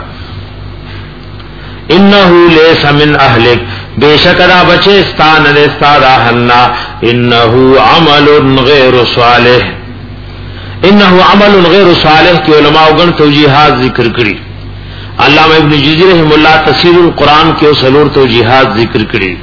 انه ليس من اهلك بیشک دا بچے استان دے استاد اہلنا انه عمل غیر صالح انه عمل غیر صالح کی علماء گن توجیہات ذکر کری علامہ ابن جوزی رحم اللہ تفسیر القرآن کے سلور توجیہات ذکر کری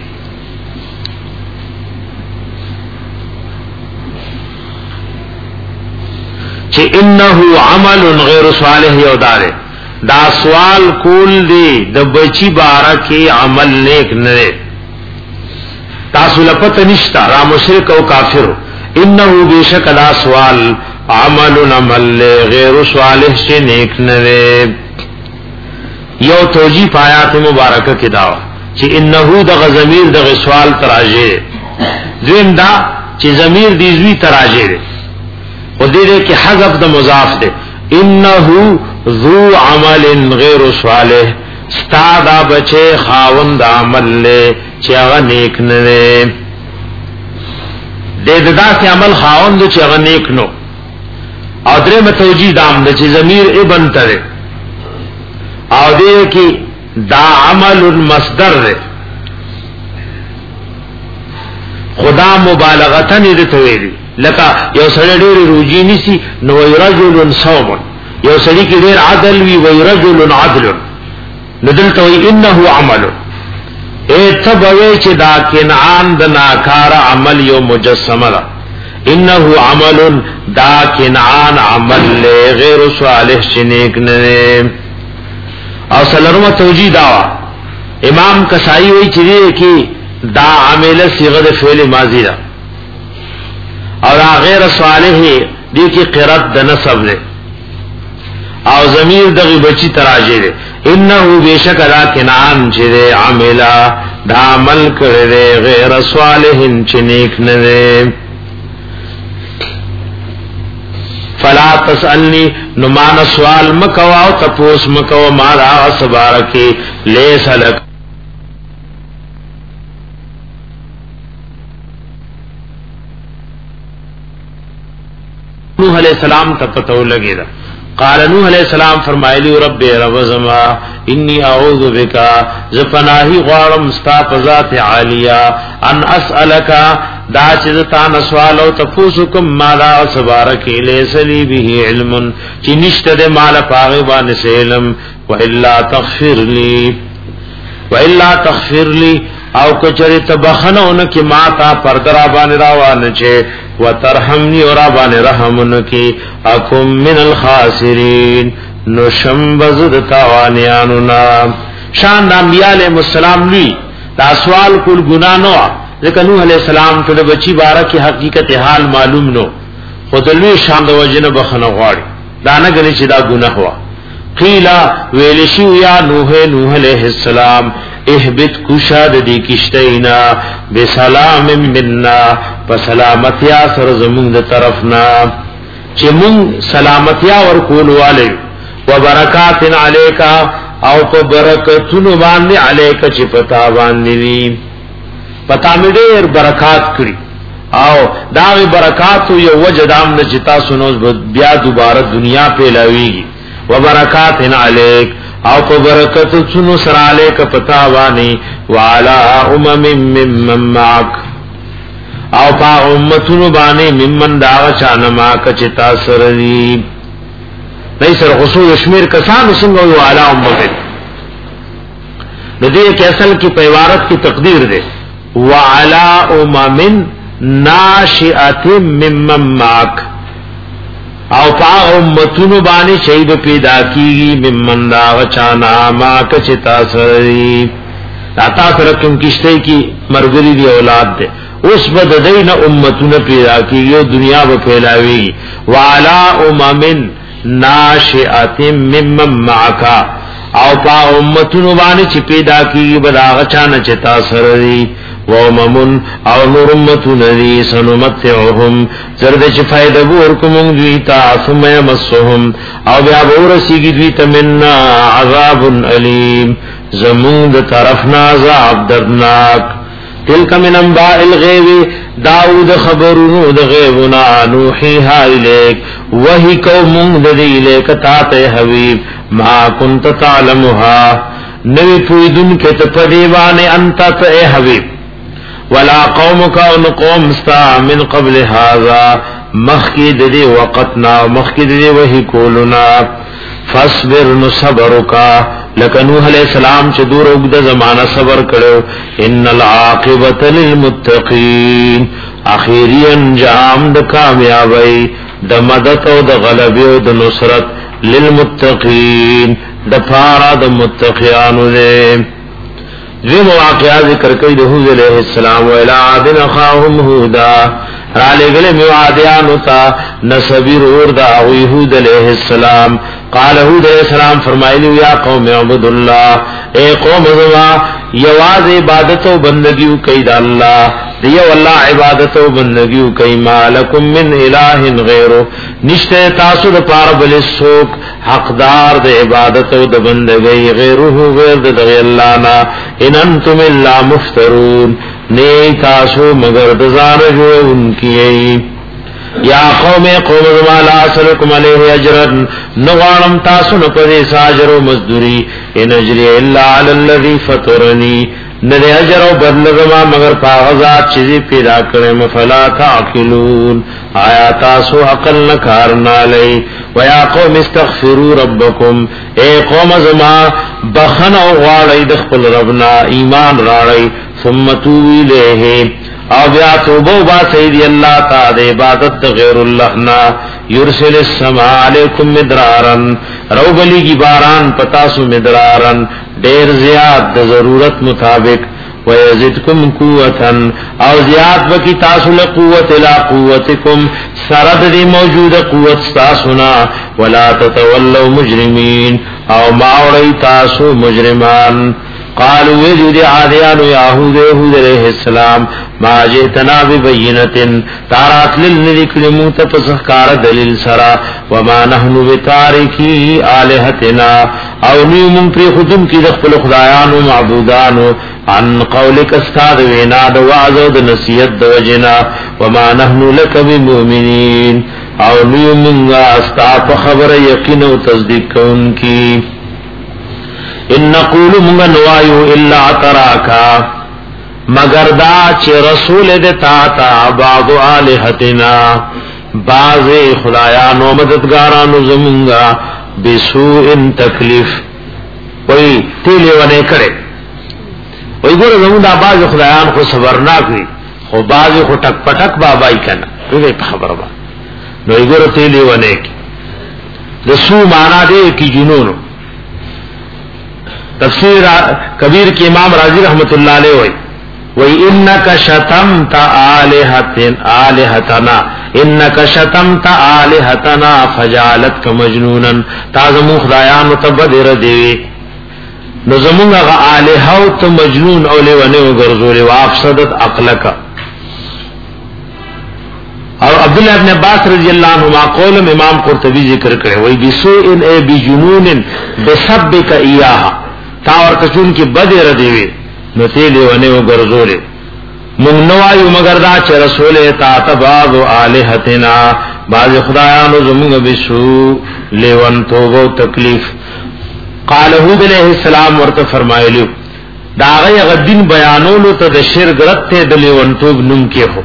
کہ انه عمل غیر صالح یودارے دا سوال کول دی د بچی بارا کی عمل نیک نرے تاسو لپت نشتا را مشرک او کافر انه بیشک دا سوال عمل عمل غیر صالح سے نیک نرے یو توجی پایات مبارکہ کی داوا چی انه دا ضمیر دا سوال تراجے دویم دا چی ضمیر دیزوی تراجے دے و دیدے کہ حذف دا مضاف دے انه ذو عمل غیر صالح استادا بچے خاوند عمل لے چاگا نیک نرے دے دا سے عمل خاوند چاگا نیک نو او درے میں توجی دام دے چی ضمیر ابن ترے او دے کی دا عمل المصدر دے خدا مبالغتن دے تویلی لکا یو سڑے دیر روجی نیسی نو رجل صومن یو سڑی کی دیر عدل وی وی رجل عدل ندلتا وی انہو عمل اے تبوی چی دا کنعان دا ناکار عمل یو مجسم دا انہو عمل دا کنعان عمل لے غیر صالح چنیک ننے او سلرم توجی داوا امام کسائی وی چی دے کی دا عمل صیغہ دا فعل ماضی دا اور غیر صالح دی کی قرات دا نصب دے او ضمیر دغی بچی تراجے دے انہو بیشک دا کنعان چی دے عملا دا عمل کردے غیر صالح چنیک ندے فلا تسألنی نمان سوال مکواو تپوس مکو مالا سبارکی لیس لک نوح علیہ السلام تپتو لگے دا قال نوح علیہ السلام فرمائلی رب رب زما انی اعوذ بکا زفناہی غارم ستا پذات عالیہ ان اسألکا دا چیزتا نسوالو تفوسکم مالا سبارکی لیسلی بھی علم چی نشت دے مالا پاغبان سے علم وإلا تغفر لی وإلا تغفر لی او کچری تبخنو نکی ماتا پردرا بانی راوان چے و ترحمنی اور آبان رحمن کی اکم من الخاسرین نشم بزد تاوانیانونا شان دا انبیاء علیہ السلام لی دا سوال کل گناہ نوا لیکن نوح علیہ السلام تو بچی بارہ کی حقیقت حال معلوم نو خودلوی شان دا وجن بخنو غاڑی دانا گنی چی دا گناہ ہوا قیلا ویلشیو یا نوح نوح علیہ السلام احبت کشاد دی کشتینا بسلام مننا پسلامتیا سر زمون دی طرفنا چی من سلامتیا ورکول والے و برکات علیکا او پا برکتون باندی علیکا چی پتا باندی دی پتا می دیر برکات کری او داغی برکاتو یو وجدام دا چتا سنوز بیا دوبارہ دنیا پہ لاویگی و برکات علیک او کو برکت سنو سرالے کا پتاوانی وعلا امم ممن معک او پا امتنو بانی ممن داغ چانما کچتا سرلی نہیں سر غصول اشمیر کسان سنگو وعلا امم ندیئے کہ اصل کی پیوارت کی تقدیر دے وعلا امم ناشئت ممن معک او پا امتونو بانی شہید پیدا کیگی ممن دا غچانا ما کچتا سری تا سرکم کشتے کی مرگری دی اولاد دے اس بددین امتون پیدا کیگی و دنیا با پھیلاویگی وعلا اممن ناشئت ممن معکا او پا امتونو بانی چی پیدا کیگی بدا غچانا چتا سری وَأُمَمٌ او نور امتون دی سنمتعهم زرد چی فائدہ بورکمون دویتا ثم یمسهم او بیا بورسیگی دویتا مننا عذاب علیم زمون دا طرفنا عذاب دردناک تلک من انباء الغیب داود خبرونو د غیبنا نوحیها الیک وحی کوم د دی الیک تا ته حبیب ما كنت تعلمها نوی پویدن کے تپدیوان انت تے حبیب ولا قومک ان قوم ستا من قبل هذا مخید دی وقتنا مخید دی وحی کولنا فاصبر نصبرکا لکنوح علیہ السلام چه دور اگد زمانہ صبر کرو ان العاقبت للمتقین اخیری انجام د کامیابی د مدد او د غلبی او د نصرت للمتقین د پارا د متقیانو دے دوی مواقعہ ذکر کئی د حوض علیہ السلام و الى عادن اخاهم هودا را لگل میوادیانو تا نصبی رور دا اغوی حود علیہ السلام قال حود علیہ السلام فرمائلیو یا قوم عبداللہ اے قوم زما یواز عبادت و بندگیو کئی دا اللہ دیو اللہ عبادت و بندگیو کئی مالکم من الہ غیرو نشتے تاسو دا پار بلسوک حقدار دا عبادت و دا بندگی غیرو غیر دا دغی اللہ نا ان انتم اللہ مفترون نی تاسو مگر دزان جو ان کی یا قوم قوم زما لا اسلکم علیہ اجرا نغانم تاسو نپدی ساجر و مزدوری ان اجری الا علی الذی فطرنی ندی اجر و بدل زما مگر پاغذات چیزی پیدا کرم فلا تعقلون آیا تاسو عقل نکارنا لئی ویا قوم استغفروا ربکم اے قوم زما بخن او غاڑی دخپل ربنا ایمان راڑی ثم توبی لیہ او بیا توبو با سیدی اللہ تا دے عبادت غیر اللہ نا یرسل السماء علیکم مدرارن رو بلی کی باران پتاسو مدرارن دیر زیاد دا ضرورت مطابق ویزدکم قوتا او زیاد بکی تاسو لقوت لا قوتکم سرد دی موجود قوت ستاسونا ولا تتولو مجرمین او ماوڑی تاسو مجرمان قالوا وجود عادیان یاہود یہود علیہ السلام ما جئتنا ببینتن تارات للنذکر متفسخکار دلیل سرا وما نحن بتارکی آلہتنا او نیومن پری خدم کی دخپل خدایانو معبودانو عن قولک استاد وینا دو وعظو دو نصیت دو وجنا وما نحن لک بمؤمنین او نیومن استاد خبر یقین و تصدیق کن کی ان نقول من نوایو الا تراکا مگر دا چه رسول دتا تا بعض آلہتنا بعض خدایانو مددگارانو زمونگا بسوء تکلیف وی تیلی ونے کرے وی گوڑا زمون دا بعض خدایان خو صبرناک وی خو بعض خو ٹک پٹک بابائی کنا وی خبر با نو وی گوڑا تیلی ونے کی دسو مانا دے کی جنونو تفسیر کبیر کی امام راضی رحمت اللہ علیہ ہوئی وی انکا شتمت آلہتنا انکا شتمت آلہتنا فجالت کا مجنونا تازمو خدایانو تبدر دیوی نظمونگا غا آلہو تا مجنون اولی ونیو گرزولی وافسدت عقلکا اور عبداللہ ابن عباس رضی اللہ عنہما قولم امام قرطبی ذکر کرے وی بسوئن اے بجنون بسبک ایاہا تاور کچون کی بدی ردیوی نتیلی ونیو گرزولی من نوائیو مگر دا چه رسول تا تبادو آلہتنا بعض خدایانو زمونگ بسو لیون توبو تکلیف قال حود علیہ السلام ورطا فرمائلیو دا غی غدین بیانولو تا دا شرک رد تے دلیون توب نم کے ہو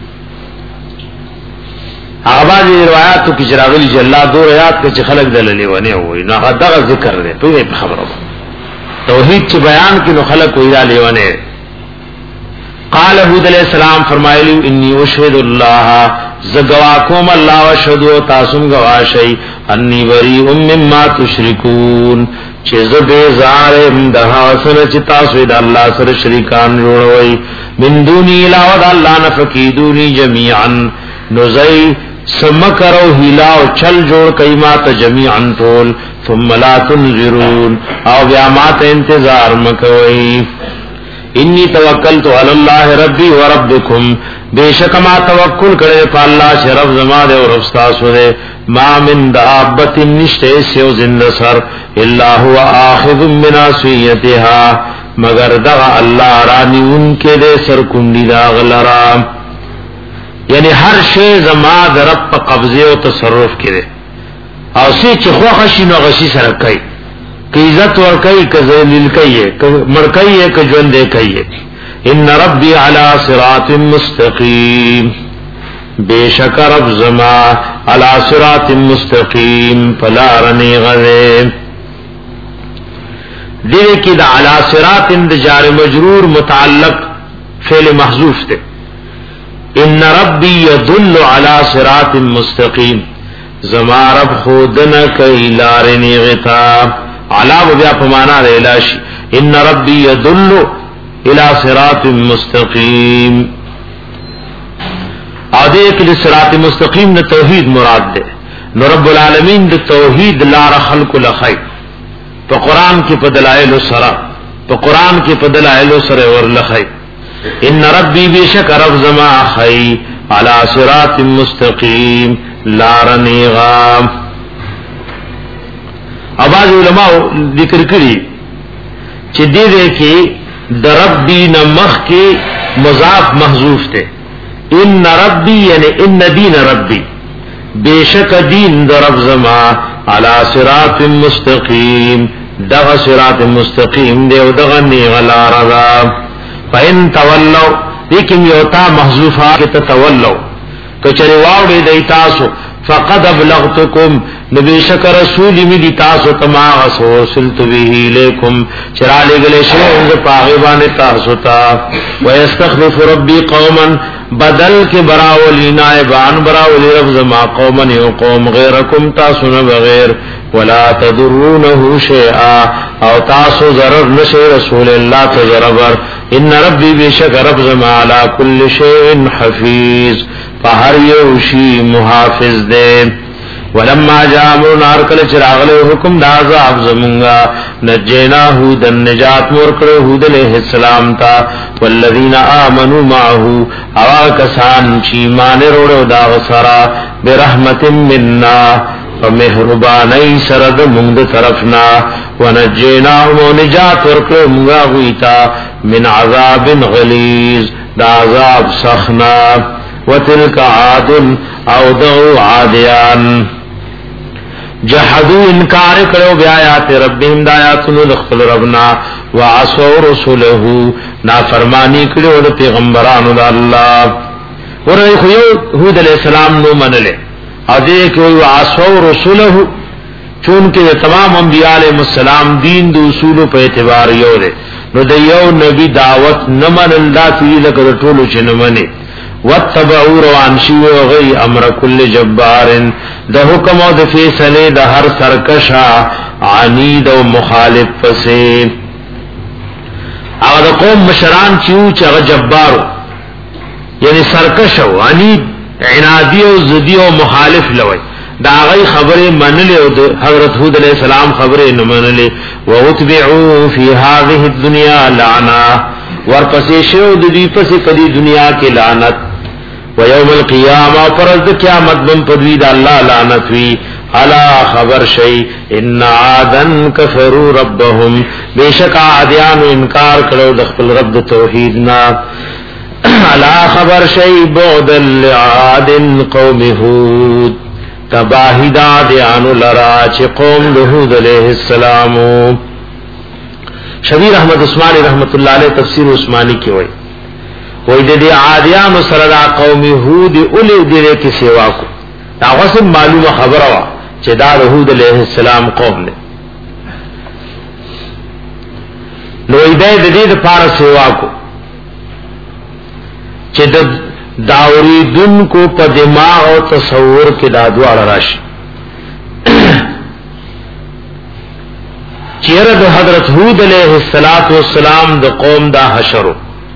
آباد روایاتو کی چراغلی جلال دو روایات کے چه خلق دلیونے ہوئی نا غدغ ذکر دے تو یہ خبر ہو توحید چ بیان کی نو خلق ویرا لیوانے قال حود علیہ السلام فرمایلیو انی اشهد الله زگواکم الله واشهدوا تاسم گواشی انی بریء مما تشرکون چې زبه زارم د حاصل چې تاسو د الله سره شریکان جوړوي من دونی علاوه د الله نه فکیدونی جميعا نزئی سمکرو ہلاو چل جوڑ کئیمات جميعا طول ثم لا تنظرون او بیامات انتظار مکوئی انی توکلت علی اللہ ربی و ربکم بے شک ما توکل کرے پا اللہ سے رب زمان دے و ربستاسو دے ما من دعابت نشتے سیو زند سر اللہ هو آخذ من آسویتها مگر دغا اللہ رانی ان کے دے سر کنڈی دا غلرام یعنی هر شی زما د رب په قبضه او تصرف کې دی او سی چې خوښ شي نو غشي سره کوي که عزت ور کوي که ذلیل کوي که مړ کوي که ژوند کوي ان ربي على صراط مستقيم بیشک رب زما على صراط مستقيم فلا رني غذب دې کې د على صراط د جار مجرور متعلق فعل محذوف ده ان ربي يدل على صراط مستقيم زما رب خودنا کوي لارني غتا علاوه بیا په معنا د الاشي ان ربي يدل الى صراط مستقيم اده کې صراط مستقيم نه توحید مراد ده نو رب العالمین د توحید لار خلق لخي په قران کې په دلایل سره په قران کې په دلایل سره ور لخي ان ربي بشک رب زما خي على صراط مستقيم لارني غام اواز علماء ذکر کړي چې دې دې کې د ربي نمخ کې مضاف محذوف ته ان ربي یعنی ان دین ربي بیشک دین د رب زما على صراط مستقيم دغه صراط مستقيم دی او دغه نه غلا رضا فین تولوا لیکن یوتا محذوفه کې تتولوا کچری واوړې د تاسو فقد ابلغتكم نبی شکر رسول می دی تاسو تما رسولت به الیکم چرا لګلې شی د پاغه باندې تاسو ته ويستخلف ربي قوما بدل کې براولی نائبان براولی رب زما قوما یو قوم غیرکم تاسو نه بغیر ولا تضرونه شیئا او تاسو ضرر نشي رسول الله ته ضرر ان ربي بشک رب زما علی کل شیء حفیظ فهر یو شی محافظ دے ولما جاء امرنا ارکل چراغل حکم دا عذاب زمونگا نجینا هود النجات مورکر هود علیہ السلام تا والذین آمنوا معه اوا کسان چی مان روڑو دا غسرا برحمت مننا فمهربانی سرد مند طرفنا ونجیناهم ونجات ورکر مونگا غیتا من عذاب غلیظ دا عذاب سخنا وتلك عاد او دغو عادیان جحدو انکار کرو بیایات ربهم دایاتنو دخل ربنا وعصو رسوله نافرمانی کرو دا پیغمبرانو دا اللہ ورہی خویو حود علیہ السلام نو منلے او دیکھو وعصو رسوله چونکہ تمام انبیاء علیہ السلام دین دو اصولو پہ اعتبار یو دے نو دا یو نبی دعوت نمن اللہ توی لکر طولو چه نمنے واتبعوا روان شیو غی امر کل جبار د حکم او د فیصله د هر سرکشا عنید او مخالف پسې او د قوم مشران چیو چې جبار یعنی سرکش او عنید عنادی او زدی او مخالف لوي دا غي خبره منلې او د حضرت هود علیہ السلام خبره نه منلې واتبعوا فی هذه الدنيا لعنا ورپسې شو د دې پسې کدي دنیا کې لعنت ويوم القيامه فرض قیامت بم پدوی دا الله لعنت وی الا خبر شی ان عادن کفروا ربهم بیشک عادیان انکار کړو د خپل رب توحید نا الا خبر شی بعد لعاد قوم هود تباہد عادیان لرا چ قوم هود علیہ السلام شبیر احمد عثمانی رحمت اللہ علیہ تفسیر عثمانی کی ہوئی وہی دے دے عادیان و سردا قوم ہود اولی دیرے کی سیوا کو تاغسم معلوم خبر ہوا چہ دار ہود علیہ السلام قوم نے نوئی دے دے دے پار سیوا کو چہ داوری دن کو پا دماغ و تصور کے دادوار راشی چیرہ دو حضرت ہود علیہ السلام دا قوم دا حشرو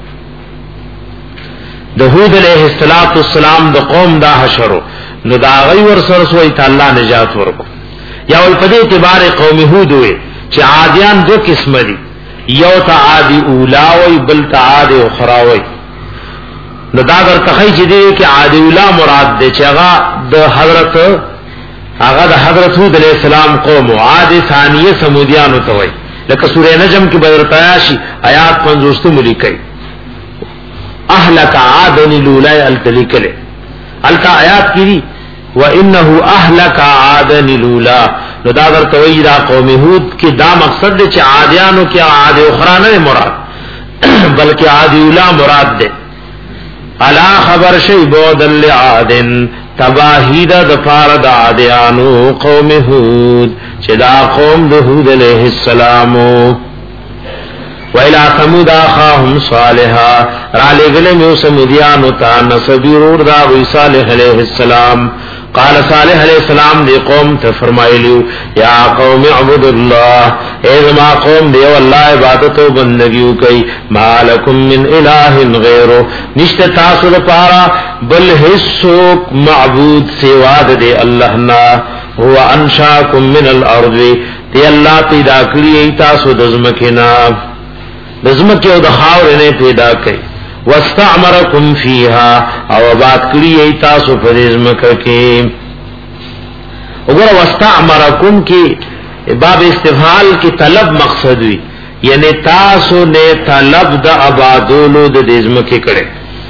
دا ہود علیہ السلام دا قوم دا حشرو نو دا غی ورسر سوئی تا اللہ نجات ورکو یا والپدی اعتبار قوم ہود ہوئے چی عادیان دو قسم دی یو تا عادی اولاوی بل تا عادی اخراوی نو دا در تخیی چی دی کہ عادی اولا مراد دے چی اغا دا حضرت اغا دا حضرت ہود علیہ السلام قوم عاد ثانیه سمودیانو توي لکه سورہ نجم کې بدر تیاشی آیات پنځوستم لیکي اهلك عاد الاولى التلکله التا آیات کی وَإِنَّهُ أَهْلَكَ عَادًا الْأُولَى نو دا در توئی دا قوم ہود کی دا مقصد دے چا عادیانو کی عاد اخرى نہ مراد بلکہ عاد اولا مراد دے الا خبر شی بودن لعاد تباہید دفار دا عادیانو قوم ہود چدا قوم دا ہود علیہ السلام وَإِلَىٰ ثَمُودَ أَخَاهُمْ صَالِحًا رَالِ غَلَمُ سَمُودِيَانُ تَا نَصَبِيرُ دا صالح علیہ السلام قال صالح علیہ السلام دی قوم ته فرمایلیو یا قوم اعبدوا الله اے ما قوم دی والله عبادت او بندگی کوي مالکم من الہ غیره نشته تاسو لپاره بل هیڅ معبود سوا د الله نه هو انشاکم من الارض دی الله پیدا کړی تاسو د زمکینا د زمکه او د خاور نه پیدا کړی واستعمرکم فیها او آباد کړی ای تاسو په زمکه کې وګوره واستعمرکم کې باب استفعال کې طلب مقصد وی یعنی تاسو نه طلب د آبادولو د زمکه کړي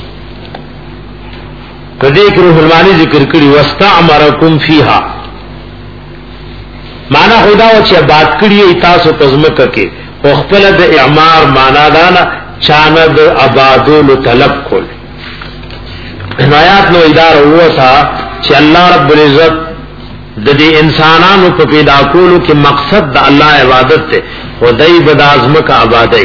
کدی کې روح المانی ذکر کړی واستعمرکم فیها معنا خدا او چې آباد کړی ای تاسو په زمکه کې خو خپل د اعمار معنا دانا چاند آبادولو طلب کول آیات نو ادار ہوا تھا چې الله رب العزت د دې انسانانو په پیدا کولو کې مقصد د الله عبادت ته خدای بد اعظمک آبادی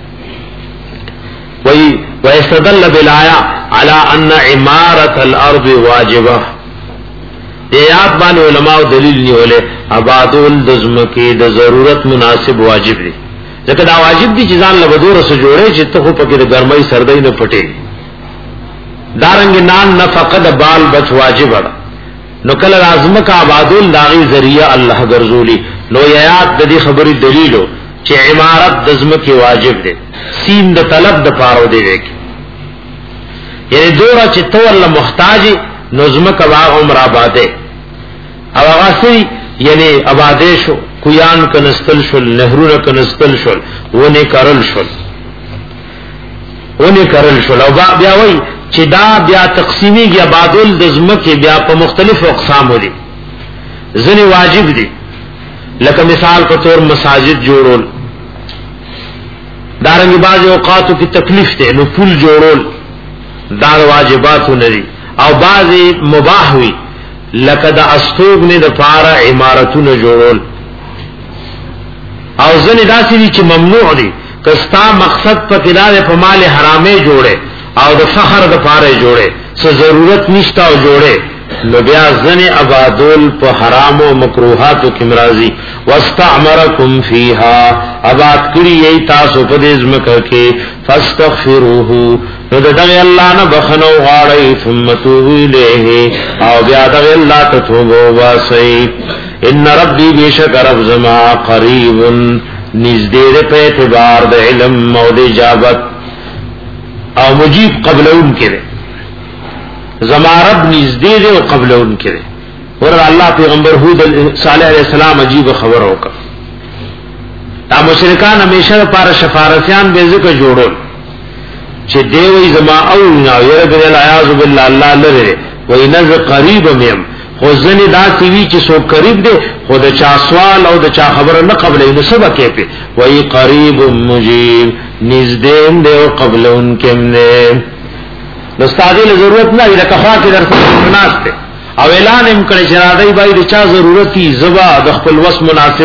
وی ويستدل بالآیه على ان عمارة الارض واجبه دې آیات باندې علماء دلیل نیولې آبادول د زمکه د ضرورت مناسب واجب دی ځکه دا واجب دي چې ځان له بدور سره جوړې چې ته خو پکې د ګرمۍ سردۍ نه پټې دارنګ نان نفقه د بال بچ واجب ده نو کله لازم کا آبادول داغي ذریعہ الله ګرځولي نو آیات د دې خبرې دلیلو چې عمارت د زمکه واجب ده سین د طلب د پاره دی وک یعنی دورا چې تو الله محتاج نو زمکه واغ عمر آباده او هغه سي یعنی آباده شو کویان کنستل شل نهرونه کنستل شل ونه کرل شل ونه کرل شل او بیا وای چې دا بیا تقسیمی یا بادل د زمکه بیا په مختلفو اقسام دي ځنی واجب دي لکه مثال په تور مساجد جوړول دارنګ باز اوقاتو کې تکلیف ده نو پل جوړول دا واجبات نه دي او بعضی مباح وي لکه د استوګ نه د پاره عمارتونه جوړول او ځنه داسې چې ممنوع دي کستا مقصد په کلاله په مال حرامه جوړه او د فخر د پاره جوړه څه ضرورت نشته او جوړه نو بیا ځنه آبادول په حرام او مکروهاتو کې مرضی واستعمرکم فیها آباد کړی ای تاسو په دې ځمکه کې فاستغفروه نو دغه الله نه بخنو غاړی ثم توبوا الیه او بیا دغه الله ته توبه واسي ان ربی بیشک رب زما قریب نزدې په اعتبار د علم او د اجابت او مجیب قبلون کړي زما رب نزدې دی او قبلون کړي ور الله پیغمبر هود صالح علیہ السلام عجیب خبر وکړه دا مشرکان همیشه پر شفارسیان به ذکر جوړول چې دیوی زما او نه یره بل اعاذ بالله الله لره وای نه قریب مم خو ځنی دا سوي چې سو قریب دی خو د چا سوال او د چا خبره نه قبلې نو سبا کې په وای قریب مجیب نزدې دی او قبلون کې نه نو ستاسو له ضرورت نه دی لکه خوا کې درته مناسب او اعلان هم کړی چې را دی بای د چا ضرورتي زبا د خپل وس مناسب